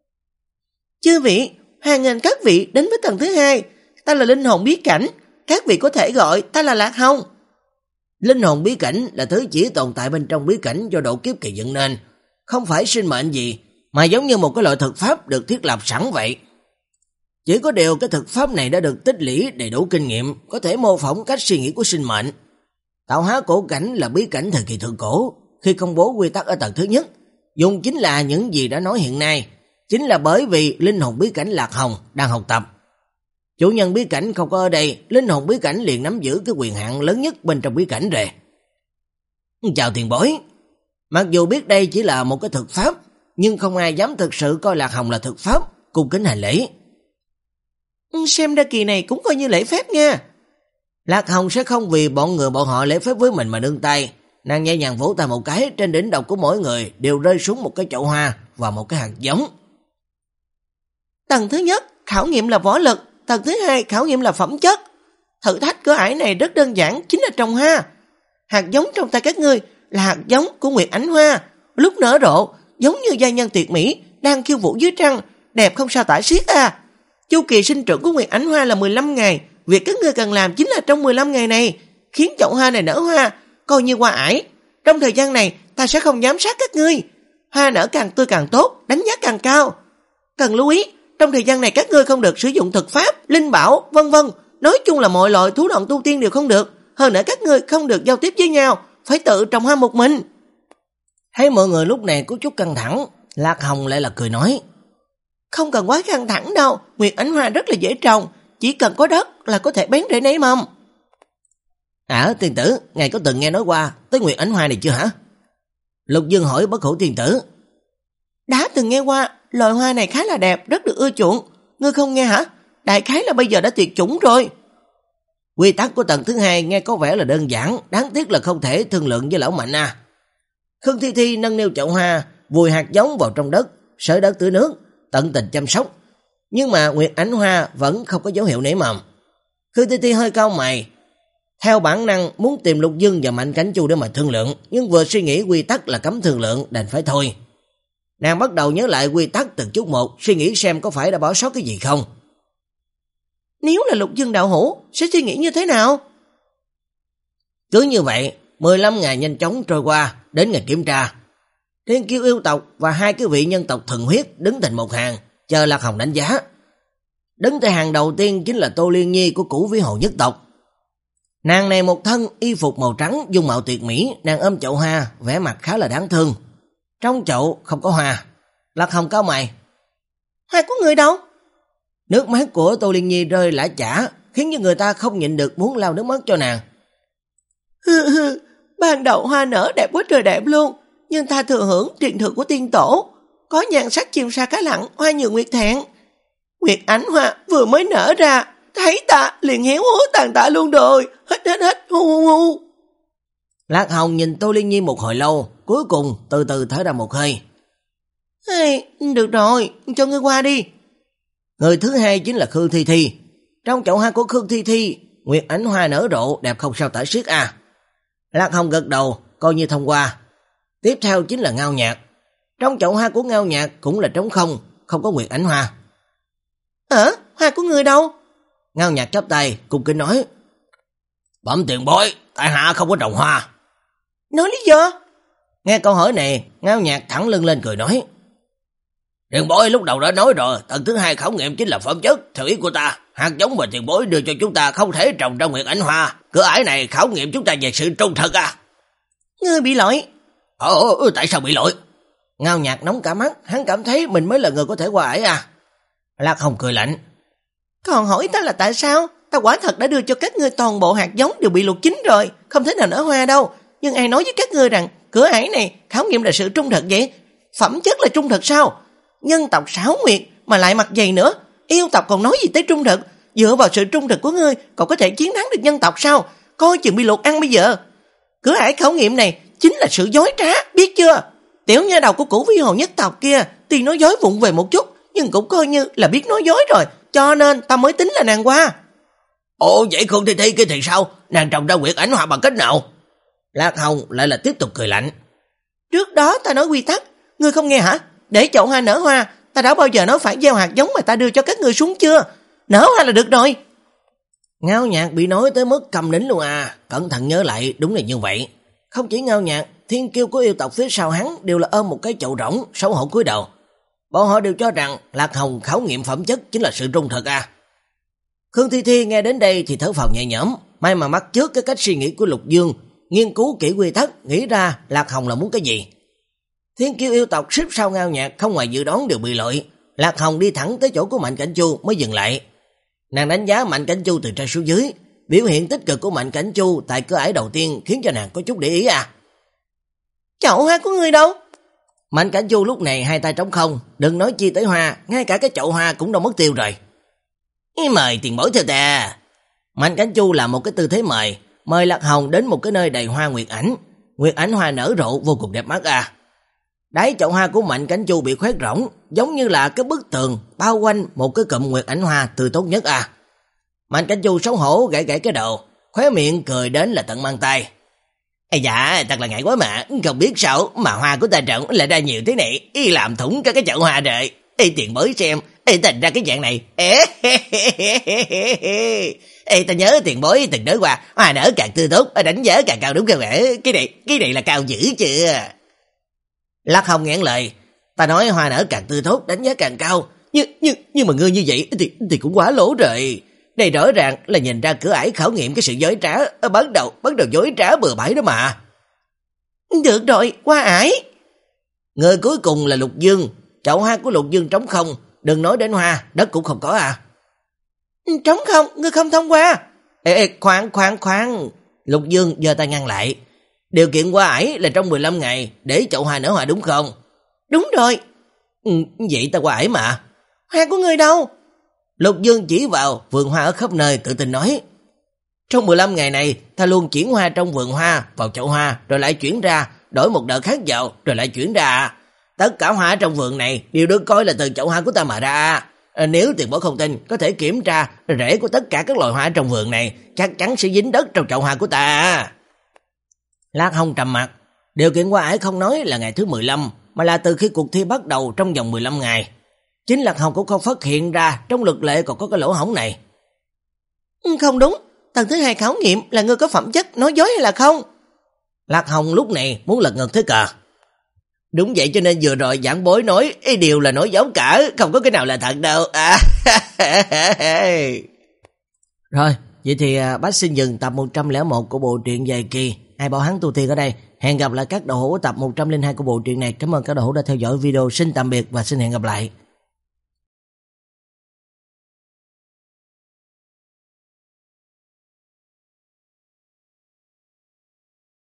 Chư vị, hàng nghìn các vị đến với tầng thứ hai, ta là linh hồn bí cảnh, các vị có thể gọi ta là Lạc Hồng. Linh hồn bí cảnh là thứ chỉ tồn tại bên trong bí cảnh do độ kiếp kỳ dựng nên, không phải sinh mệnh gì, mà giống như một cái loại thực pháp được thiết lập sẵn vậy. Chỉ có điều cái thực pháp này đã được tích lũy đầy đủ kinh nghiệm, có thể mô phỏng cách suy nghĩ của sinh mệnh. Tạo hóa cổ cảnh là bí cảnh thời kỳ thượng cổ, khi công bố quy tắc ở tầng thứ nhất, dùng chính là những gì đã nói hiện nay, chính là bởi vì linh hồn bí cảnh Lạc Hồng đang học tập. Chủ nhân bí cảnh không có ở đây, linh hồn bí cảnh liền nắm giữ cái quyền hạn lớn nhất bên trong bí cảnh rồi. Chào tiền bối. Mặc dù biết đây chỉ là một cái thực pháp, nhưng không ai dám thực sự coi Lạc Hồng là thực pháp, cung kính hành lễ. Xem ra kỳ này cũng coi như lễ phép nha. Lạc Hồng sẽ không vì bọn người bọn họ lễ phép với mình mà nương tay. Nàng nhẹ nhàng vỗ tay một cái, trên đỉnh đầu của mỗi người đều rơi xuống một cái chậu hoa và một cái hạt giống. Tầng thứ nhất khảo nghiệm là võ lực, tầng thứ hai khảo nghiệm là phẩm chất. Thử thách cửa ải này rất đơn giản, chính là trồng hoa. Hạt giống trong tay các ngươi là hạt giống của Nguyệt Ánh Hoa, lúc nở rộ giống như giai nhân tuyệt mỹ đang khiêu vũ dưới trăng, đẹp không sao tả xiết à. Chu kỳ sinh trưởng của Nguyệt Ánh Hoa là mười lăm ngày, việc các ngươi cần làm chính là trong mười lăm ngày này khiến chậu hoa này nở hoa, coi như hoa ải. Trong thời gian này ta sẽ không giám sát các ngươi, hoa nở càng tươi càng tốt, đánh giá càng cao. Cần lưu ý, trong thời gian này các ngươi không được sử dụng thực pháp, linh bảo, vân vân. Nói chung là mọi loại thủ đoạn tu tiên đều không được. Hơn nữa các ngươi không được giao tiếp với nhau, phải tự trồng hoa một mình. Thấy mọi người lúc này có chút căng thẳng, Lạc Hồng lại là cười nói. Không cần quá căng thẳng đâu, Nguyệt Ánh Hoa rất là dễ trồng, chỉ cần có đất là có thể bén rễ nảy mầm. À, tiên tử, ngài có từng nghe nói qua tới Nguyệt Ánh Hoa này chưa hả? Lục Dương hỏi Bất Hủ tiên tử. Đã từng nghe qua, loài hoa này khá là đẹp, rất được ưa chuộng. Ngươi không nghe hả? Đại khái là bây giờ đã tuyệt chủng rồi. Quy tắc của tầng thứ hai nghe có vẻ là đơn giản, đáng tiếc là không thể thương lượng với lão Mạnh à. Khương Thi Thi nâng niu chậu hoa, vùi hạt giống vào trong đất, sới đất tưới nước, tận tình chăm sóc. Nhưng mà Nguyệt Ánh Hoa vẫn không có dấu hiệu nảy mầm. Khương Thi Thi hơi cau mày, theo bản năng muốn tìm Lục Dương và Mạnh Cảnh Chu để mà thương lượng, nhưng vừa suy nghĩ quy tắc là cấm thương lượng đành phải thôi. Nàng bắt đầu nhớ lại quy tắc từng chút một, suy nghĩ xem có phải đã bỏ sót cái gì không. Nếu là Lục Dương đạo hữu sẽ suy nghĩ như thế nào? Cứ như vậy, mười lăm ngày nhanh chóng trôi qua, đến ngày kiểm tra. Thiên kiêu yêu tộc và hai cái vị nhân tộc thần huyết đứng thành một hàng, chờ Lạc Hồng đánh giá. Đứng tại hàng đầu tiên chính là Tô Liên Nhi của Cửu Vĩ Hồ nhất tộc. Nàng này một thân y phục màu trắng, dung mạo tuyệt mỹ, nàng ôm chậu hoa, vẻ mặt khá là đáng thương. Trong chậu không có hoa. Lạc Hồng cau mày. Hoa của người đâu? Nước mắt của Tô Liên Nhi rơi lã chả, khiến cho người ta không nhịn được muốn lau nước mắt cho nàng. Hừ hừ, ban đầu hoa nở đẹp quá trời đẹp luôn, nhưng ta thừa hưởng truyền thừa của tiên tổ, có nhan sắc chim sa cá lặng, hoa nhường nguyệt thẹn. Nguyệt Ánh Hoa vừa mới nở ra, thấy ta liền héo úa tàn tạ luôn rồi, hít hít hít hu hu hu. Lạc Hồng nhìn Tô Liên Nhi một hồi lâu, cuối cùng từ từ thở ra một hơi. Hey, được rồi, cho ngươi qua đi. Người thứ hai chính là Khương Thi Thi. Trong chậu hoa của Khương Thi Thi, Nguyệt Ánh Hoa nở rộ đẹp không sao tả xiết à. Lạc Hồng gật đầu, coi như thông qua. Tiếp theo chính là Ngao Nhạc. Trong chậu hoa của Ngao Nhạc cũng là trống không, không có nguyệt ảnh hoa. Ờ, hoa của ngươi đâu? Ngao Nhạc chắp tay, cung kính nói. Bẩm tiền bối, tại hạ không có trồng hoa. Nói lý do? Nghe câu hỏi này, Ngao Nhạc thẳng lưng lên cười nói. Tiền bối lúc đầu đã nói rồi, tầng thứ hai khảo nghiệm chính là phẩm chất. Theo ý của ta, hạt giống mà tiền bối đưa cho chúng ta không thể trồng trong nguyệt ảnh hoa. Cửa ải này khảo nghiệm chúng ta về sự trung thực à? Ngươi bị lỗi. Ồ, ờ, tại sao bị lỗi? Ngao Nhạc nóng cả mắt, hắn cảm thấy mình mới là người có thể qua ải à. Lạc Hồng cười lạnh. Còn hỏi ta là tại sao? Ta quả thật đã đưa cho các ngươi toàn bộ hạt giống đều bị luộc chín rồi, không thể nào nở hoa đâu. Nhưng ai nói với các ngươi rằng cửa ải này khảo nghiệm là sự trung thực vậy? Phẩm chất là trung thực sao? Nhân tộc Sáo Nguyệt mà lại mặt dày nữa, yêu tộc còn nói gì tới trung thực? Dựa vào sự trung thực của ngươi còn có thể chiến thắng được nhân tộc sao? Coi chừng bị luộc ăn bây giờ. Cửa ải khảo nghiệm này chính là sự dối trá, biết chưa? Tiểu nha đầu của Cửu Vĩ Hồ nhất tộc kia tuy nói dối vụng về một chút, nhưng cũng coi như là biết nói dối rồi, cho nên ta mới tính là nàng qua. Ồ, vậy Khương Thi Thi kia thì sao? Nàng trồng ra nguyệt ảnh hoa bằng cách nào? Lạc Hồng lại là tiếp tục cười lạnh. Trước đó ta nói quy tắc, ngươi không nghe hả? Để chậu hoa nở hoa, ta đã bao giờ nói phải gieo hạt giống mà ta đưa cho các ngươi xuống chưa? Nở hoa là được rồi. Ngao Nhạc bị nói tới mức cầm nín luôn à. Cẩn thận nhớ lại, đúng là như vậy. Không chỉ Ngao Nhạc, thiên kiêu của yêu tộc phía sau hắn đều là ôm một cái chậu rỗng, xấu hổ cúi đầu. Bọn họ đều cho rằng Lạc Hồng khảo nghiệm phẩm chất chính là sự trung thực à. Khương Thi Thi nghe đến đây thì thở phào nhẹ nhõm, may mà mắt trước cái cách suy nghĩ của Lục Dương, nghiên cứu kỹ quy tắc, nghĩ ra Lạc Hồng là muốn cái gì. Thiên kiêu yêu tộc xếp sau Ngao Nhạc không ngoài dự đoán đều bị lợi. Lạc Hồng đi thẳng tới chỗ của Mạnh Cảnh Chu mới dừng lại. Nàng đánh giá Mạnh Cảnh Chu từ trên xuống dưới, biểu hiện tích cực của Mạnh Cảnh Chu tại cửa ải đầu tiên khiến cho nàng có chút để ý à. Chậu hoa của ngươi đâu? Mạnh Cảnh Chu lúc này hai tay trống không, đừng nói chi tới hoa, ngay cả cái chậu hoa cũng đâu mất tiêu rồi. Mời tiền bối theo ta. Mạnh Cảnh Chu làm một cái tư thế mời, mời Lạc Hồng đến một cái nơi đầy hoa nguyệt ảnh. Nguyệt ảnh hoa nở rộ vô cùng đẹp mắt à. Đáy chậu hoa của Mạnh Cảnh Chu bị khoét rỗng, giống như là cái bức tường bao quanh một cái cụm nguyệt ảnh hoa tươi tốt nhất à. Mạnh Cảnh Chu xấu hổ gãy gãy cái đầu, khóe miệng cười đến là tận mang tay. Ê dạ, thật là ngại quá mà, không biết sao mà hoa của ta trồng lại ra nhiều thế này, y làm thủng cả cái chậu hoa rồi. Ê tiền bối xem, ê thành ra cái dạng này. Ê, ê ta nhớ tiền bối từng nói qua, hoa nở càng tươi tốt, đánh giá càng cao đúng không ạ? Cái này, cái này là cao dữ chưa? Lạc Hồng nghẹn lời, ta nói hoa nở càng tươi tốt, đánh giá càng cao, nhưng nhưng nhưng mà ngươi như vậy thì thì cũng quá lỗ rồi. Đây rõ ràng là nhìn ra cửa ải khảo nghiệm cái sự dối trá, ở bắt đầu bắt đầu dối trá bừa bãi đó mà. Được rồi, qua ải. Người cuối cùng là Lục Dương, chậu hoa của Lục Dương trống không, đừng nói đến hoa, đất cũng không có à. Trống không, ngươi không thông qua. Ê, ê khoan khoan khoan, Lục Dương giơ tay ngăn lại. Điều kiện qua ải là trong mười lăm ngày để chậu hoa nở hoa đúng không? Đúng rồi. Ừ, vậy ta qua ải mà. Hoa của ngươi đâu? Lục Dương chỉ vào vườn hoa ở khắp nơi tự tin nói. Trong mười lăm ngày này, ta luôn chuyển hoa trong vườn hoa vào chậu hoa, rồi lại chuyển ra, đổi một đợt khác vào, rồi lại chuyển ra. Tất cả hoa trong vườn này đều được coi là từ chậu hoa của ta mà ra. À, nếu tiền bối không tin, có thể kiểm tra rễ của tất cả các loài hoa trong vườn này, chắc chắn sẽ dính đất trong chậu hoa của ta. Lạc Hồng trầm mặt, điều kiện qua ải không nói là ngày thứ mười lăm, mà là từ khi cuộc thi bắt đầu trong vòng mười lăm ngày. Chính Lạc Hồng cũng không phát hiện ra trong luật lệ còn có cái lỗ hổng này. Không đúng, tầng thứ hai khảo nghiệm là ngươi có phẩm chất nói dối hay là không? Lạc Hồng lúc này muốn lật ngược thế cờ. Đúng vậy, cho nên vừa rồi giảng bối nói ý điều là nói dối cả, không có cái nào là thật đâu. À. Rồi, vậy thì bác xin dừng tập một trăm lẻ một của bộ truyện dài kỳ Ai Bảo Hắn Tu Tiên ở đây. Hẹn gặp lại các đầu hữu tập một trăm lẻ hai của bộ truyện này. Cảm ơn các đầu hữu đã theo dõi video. Xin tạm biệt và xin hẹn gặp lại.